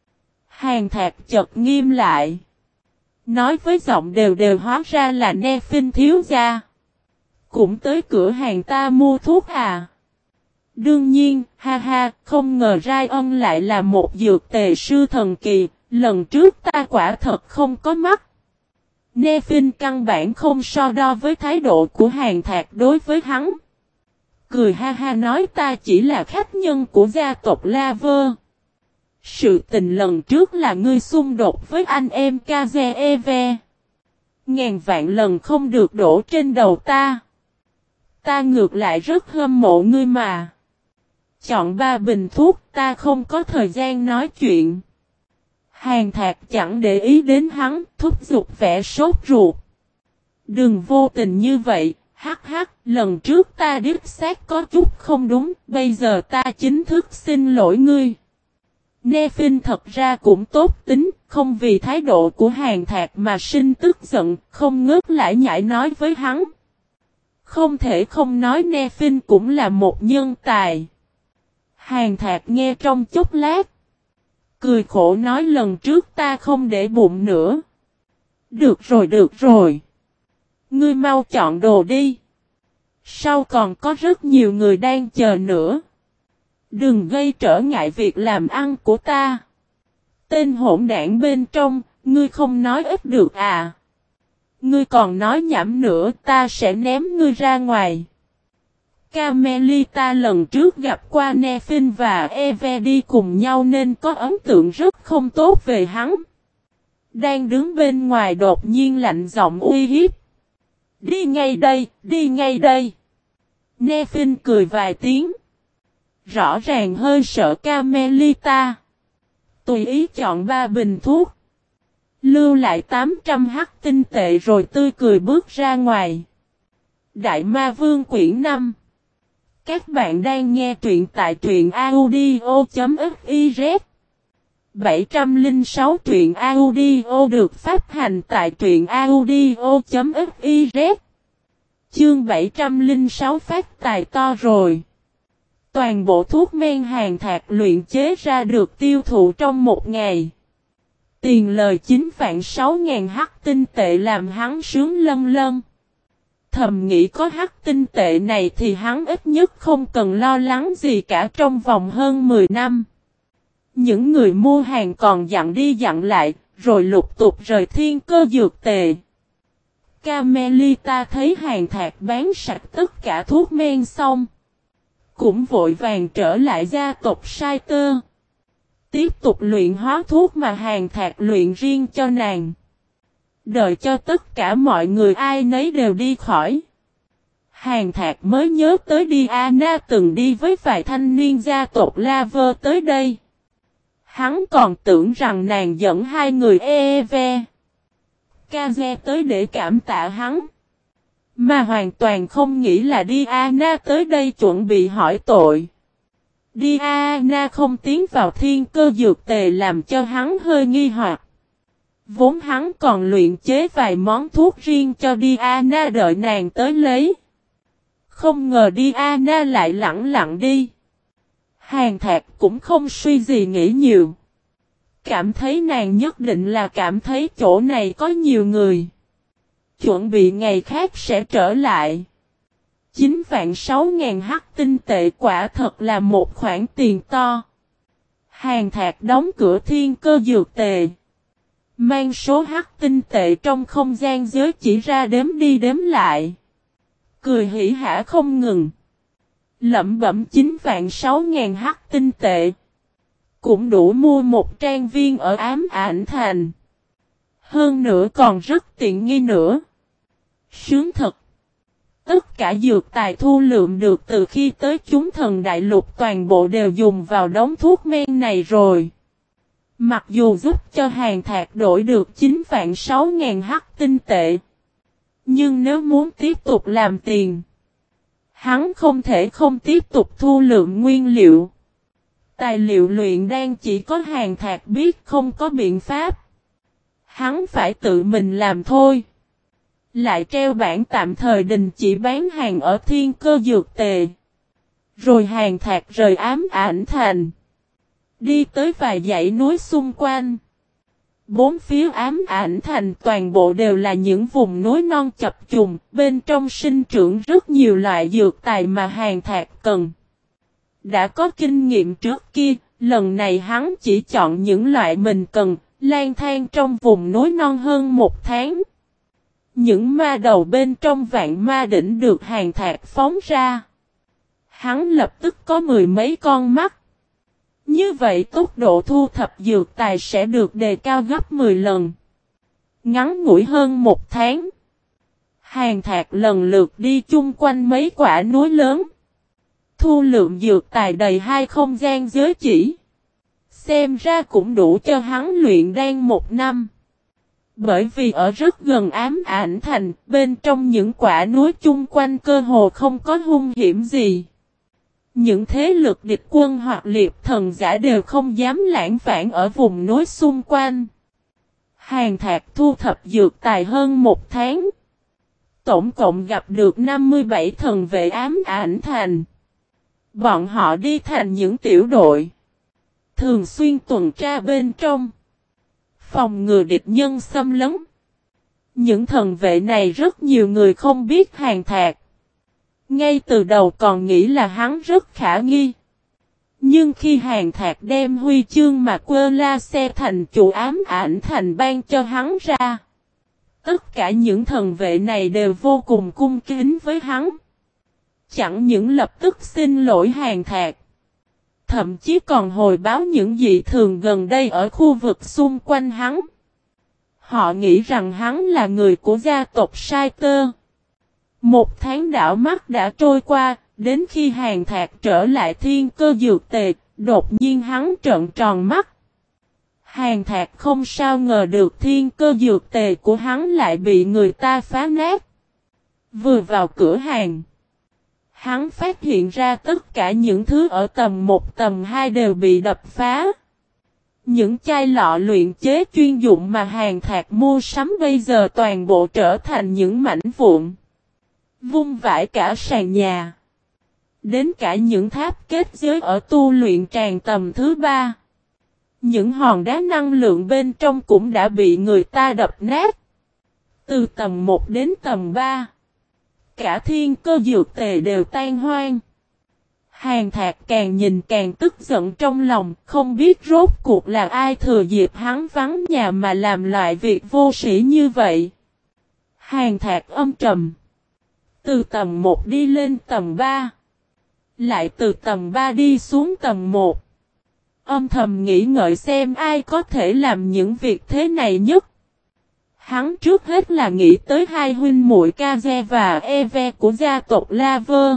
Hàn Thạc chợt nghiêm lại. Nói với giọng đều đều hóa ra là Nephin thiếu gia. Cũng tới cửa hàng ta mua thuốc à? Đương nhiên, ha ha, không ngờ Ryan lại là một dược tề sư thần kỳ, lần trước ta quả thật không có mắt. Nephin căn bản không so đo với thái độ của Hàn Thạc đối với hắn. Cười ha ha nói ta chỉ là khách nhân của gia tộc La Vơ. Sự tình lần trước là ngươi xung đột với anh em Kaze-eve. Ngàn vạn lần không được đổ trên đầu ta. Ta ngược lại rất hâm mộ ngươi mà. Chọn 3 bình thuốc ta không có thời gian nói chuyện. Hàn Thạc chẳng để ý đến hắn, thúc giục vẻ sốt ruột. Đừng vô tình như vậy, hắc hắc, lần trước ta đích xác có chút không đúng, bây giờ ta chính thức xin lỗi ngươi. Nephin thật ra cũng tốt tính, không vì thái độ của Hàn Thạc mà sinh tức giận, không ngớt lại nhảy nói với hắn. Không thể không nói Nephin cũng là một nhân tài. Hàn Thạc nghe trong chốc lát. Cười khổ nói lần trước ta không để bụng nữa. Được rồi được rồi. Ngươi mau chọn đồ đi. Sau còn có rất nhiều người đang chờ nữa. Đừng gây trở ngại việc làm ăn của ta. Tên hỗn đảng bên trong, ngươi không nói ít được à. Ngươi còn nói nhảm nữa ta sẽ ném ngươi ra ngoài. Carmelita lần trước gặp qua Nephin và Eve đi cùng nhau nên có ấn tượng rất không tốt về hắn. Đang đứng bên ngoài đột nhiên lạnh giọng uy hiếp. Đi ngay đây, đi ngay đây. Nephin cười vài tiếng. Rõ ràng hơi sợ Carmelita. Tùy ý chọn 3 bình thuốc. Lưu lại 800 hắc tinh tệ rồi tươi cười bước ra ngoài. Đại Ma Vương quyển 5. Các bạn đang nghe truyện tại truyện audio.fiz. 706 truyện audio được phát hành tại truyện audio.fiz. Chương 706 phát tài to rồi. Toàn bộ thuốc men Hàn Thạc luyện chế ra được tiêu thụ trong một ngày. Tiền lời 9.600.000 hắc tinh tệ làm hắn sướng lân lân. Thầm nghĩ có hắc tinh tệ này thì hắn ít nhất không cần lo lắng gì cả trong vòng hơn 10 năm. Những người mua hàng còn dặn đi dặn lại, rồi lục tục rời Thiên Cơ Dược Tề. Carmelita thấy Hàn Thạc bán sạch tất cả thuốc men xong. Cũng vội vàng trở lại gia tộc Sai Tơ. Tiếp tục luyện hóa thuốc mà Hàn Thạc luyện riêng cho nàng. Đợi cho tất cả mọi người ai nấy đều đi khỏi. Hàn Thạc mới nhớ tới Diana từng đi với vài thanh niên gia tộc La Vơ tới đây. Hắn còn tưởng rằng nàng dẫn 2 người Eve, Kaze tới để cảm tạ hắn. Mà hoàn toàn không nghĩ là Diana tới đây chuẩn bị hỏi tội. Diana không tiến vào Thiên Cơ Dược Tề làm cho hắn hơi nghi hoặc. Vốn hắn còn luyện chế vài món thuốc riêng cho Diana đợi nàng tới lấy. Không ngờ Diana lại lẳng lặng đi. Hàn Thạc cũng không suy gì nghĩ nhiều. Cảm thấy nàng nhất định là cảm thấy chỗ này có nhiều người. Chuẩn bị ngày khác sẽ trở lại. 9.600.000 hắc tinh tệ quả thật là một khoản tiền to. Hàn Thạc đóng cửa Thiên Cơ Dược Tề. Mang số hắc tinh tệ trong không gian giới chỉ ra đếm đi đếm lại. Cười hỉ hả không ngừng. Lẩm bẩm 9.600.000 hắc tinh tệ. Cũng đủ mua một trang viên ở Ám Ảnh Thành. Hơn nữa còn rất tiện nghi nữa. Sướng thật. Tất cả dược tài thu lượm được từ khi tới chúng thần đại lục toàn bộ đều dùng vào đống thuốc men này rồi. Mặc dù giúp cho Hàn Thạc đổi được 9.600.000 hắc tinh tệ. Nhưng nếu muốn tiếp tục làm tiền, hắn không thể không tiếp tục thu lượm nguyên liệu. Tài liệu luyện đan chỉ có Hàn Thạc biết không có biện pháp. Hắn phải tự mình làm thôi. Lại treo bảng tạm thời đình chỉ bán hàng ở Thiên Cơ Dược Tề. Rồi Hàn Thạc rời Ám Ảnh Thành. Đi tới vài dãy núi xung quanh. Bốn phía Ám Ảnh Thành toàn bộ đều là những vùng núi non chập trùng. Bên trong sinh trưởng rất nhiều loại dược tài mà Hàn Thạc cần. Đã có kinh nghiệm trước kia, lần này hắn chỉ chọn những loại mình cần, lang thang trong vùng núi non hơn 1 tháng. Những ma đầu bên trong vạn ma đỉnh được Hàn Thạc phóng ra. Hắn lập tức có mười mấy con mắt. Như vậy tốc độ thu thập dược tài sẽ được đề cao gấp 10 lần. Ngắn ngủi hơn một tháng. Hàn Thạc lần lượt đi chung quanh mấy quả núi lớn. Thu lượng dược tài đầy hai không gian giới chỉ. Xem ra cũng đủ cho hắn luyện đan một năm. Bởi vì ở rất gần Ám Ảnh Thành, bên trong những quả núi chung quanh cơ hồ không có hung hiểm gì. Những thế lực địch quân hoặc liệp thần giả đều không dám lãng vãng ở vùng núi xung quanh. Hàn Thạc thu thập dược tài hơn một tháng. Tổng cộng gặp được 57 thần vệ Ám Ảnh Thành. Bọn họ đi thành những tiểu đội. Thường xuyên tuần tra bên trong. Phòng ngừa địch nhân xâm lấn. Những thần vệ này rất nhiều người không biết Hàn Thạc. Ngay từ đầu còn nghĩ là hắn rất khả nghi. Nhưng khi Hàn Thạc đem huy chương mà Quơ La Xe thành chủ Ám Ảnh Thành ban cho hắn ra. Tất cả những thần vệ này đều vô cùng cung kính với hắn. Chẳng những lập tức xin lỗi Hàn Thạc. Thậm chí còn hồi báo những dị thường gần đây ở khu vực xung quanh hắn. Họ nghĩ rằng hắn là người của gia tộc Sai Tơ. Một tháng đảo mắt đã trôi qua, đến khi Hàn Thạc trở lại Thiên Cơ Dược Tề, đột nhiên hắn trợn tròn mắt. Hàn Thạc không sao ngờ được Thiên Cơ Dược Tề của hắn lại bị người ta phá nát. Vừa vào cửa hàng, hắn phát hiện ra tất cả những thứ ở tầng 1 tầng 2 đều bị đập phá. Những chai lọ luyện chế chuyên dụng mà Hàn Thạc mua sắm bây giờ toàn bộ trở thành những mảnh vụn. Vung vãi cả sàn nhà. Đến cả những tháp kết giới ở tu luyện tràn tầm thứ 3. Những hòn đá năng lượng bên trong cũng đã bị người ta đập nát. Từ tầm 1 đến tầm 3. Cả Thiên Cơ Dược Tề đều tan hoang. Hàn Thạc càng nhìn càng tức giận trong lòng, không biết rốt cuộc là ai thừa dịp hắn vắng nhà mà làm loại việc vô sĩ như vậy. Hàn Thạc âm trầm. Từ tầm 1 đi lên tầm 3. Lại từ tầm 3 đi xuống tầm 1. Âm thầm nghĩ ngợi xem ai có thể làm những việc thế này nhất. Hắn trước hết là nghĩ tới hai huynh muội Kaze và Eve của gia tộc Laver.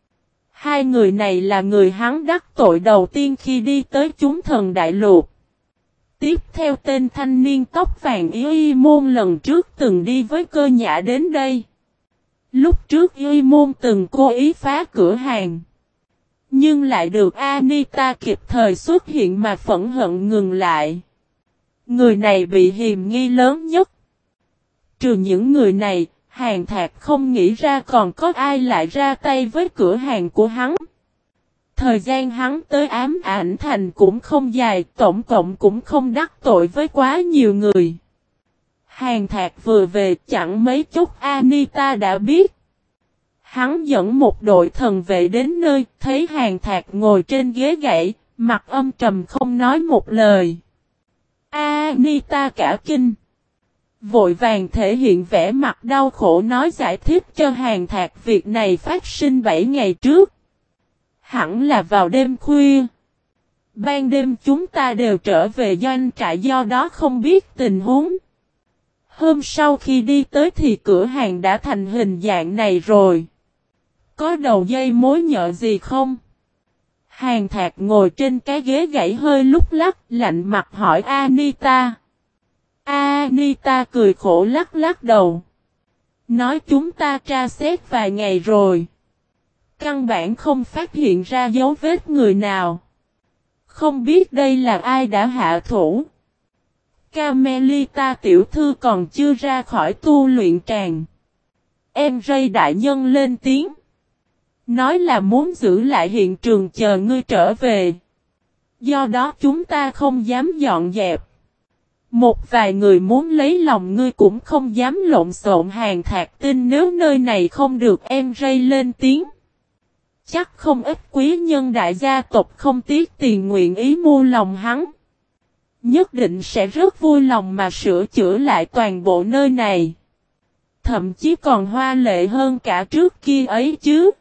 Hai người này là người hắn đắc tội đầu tiên khi đi tới chúng thần đại lục. Tiếp theo tên thanh niên tóc vàng Y Môn lần trước từng đi với Cơ Nhã đến đây. Lúc trước Y Môn từng cố ý phá cửa hàng. Nhưng lại được Anita kịp thời xuất hiện mà phẫn hận ngừng lại. Người này bị hiềm nghi lớn nhất. Trừ những người này, Hàn Thạc không nghĩ ra còn có ai lại ra tay với cửa hàng của hắn. Thời gian hắn tới Ám Ảnh Thành cũng không dài, tổng cộng cũng không đắc tội với quá nhiều người. Hàn Thạc vừa về chẳng mấy chốc Anita đã biết. Hắn dẫn một đội thần vệ đến nơi, thấy Hàn Thạc ngồi trên ghế gãy, mặt âm trầm không nói một lời. Anita cả kinh. Vội vàng thể hiện vẻ mặt đau khổ nói giải thích cho Hàn Thạc việc này phát sinh 7 ngày trước. Hẳn là vào đêm khuya. Ban đêm chúng ta đều trở về doanh trại do đó không biết tình huống. Hôm sau khi đi tới thì cửa hàng đã thành hình dạng này rồi. Có đầu dây mối nhợ gì không? Hàn Thạc ngồi trên cái ghế gãy hơi lúc lắc, lạnh mặt hỏi Anita. Anita cười khổ lắc lắc đầu. Nói chúng ta tra xét vài ngày rồi. Căn bản không phát hiện ra dấu vết người nào. Không biết đây là ai đã hạ thủ. Carmelita tiểu thư còn chưa ra khỏi tu luyện tràng. Em Ray đại nhân lên tiếng. Nói là muốn giữ lại hiện trường chờ ngươi trở về. Do đó chúng ta không dám dọn dẹp. Một vài người muốn lấy lòng ngươi cũng không dám lộn xộn. Hàn Thạc tin nếu nơi này không được em Ray lên tiếng. Chắc không ít quý nhân đại gia tộc không tiếc tiền nguyện ý mua lòng hắn. Nhất định sẽ rất vui lòng mà sửa chữa lại toàn bộ nơi này. Thậm chí còn hoa lệ hơn cả trước kia ấy chứ.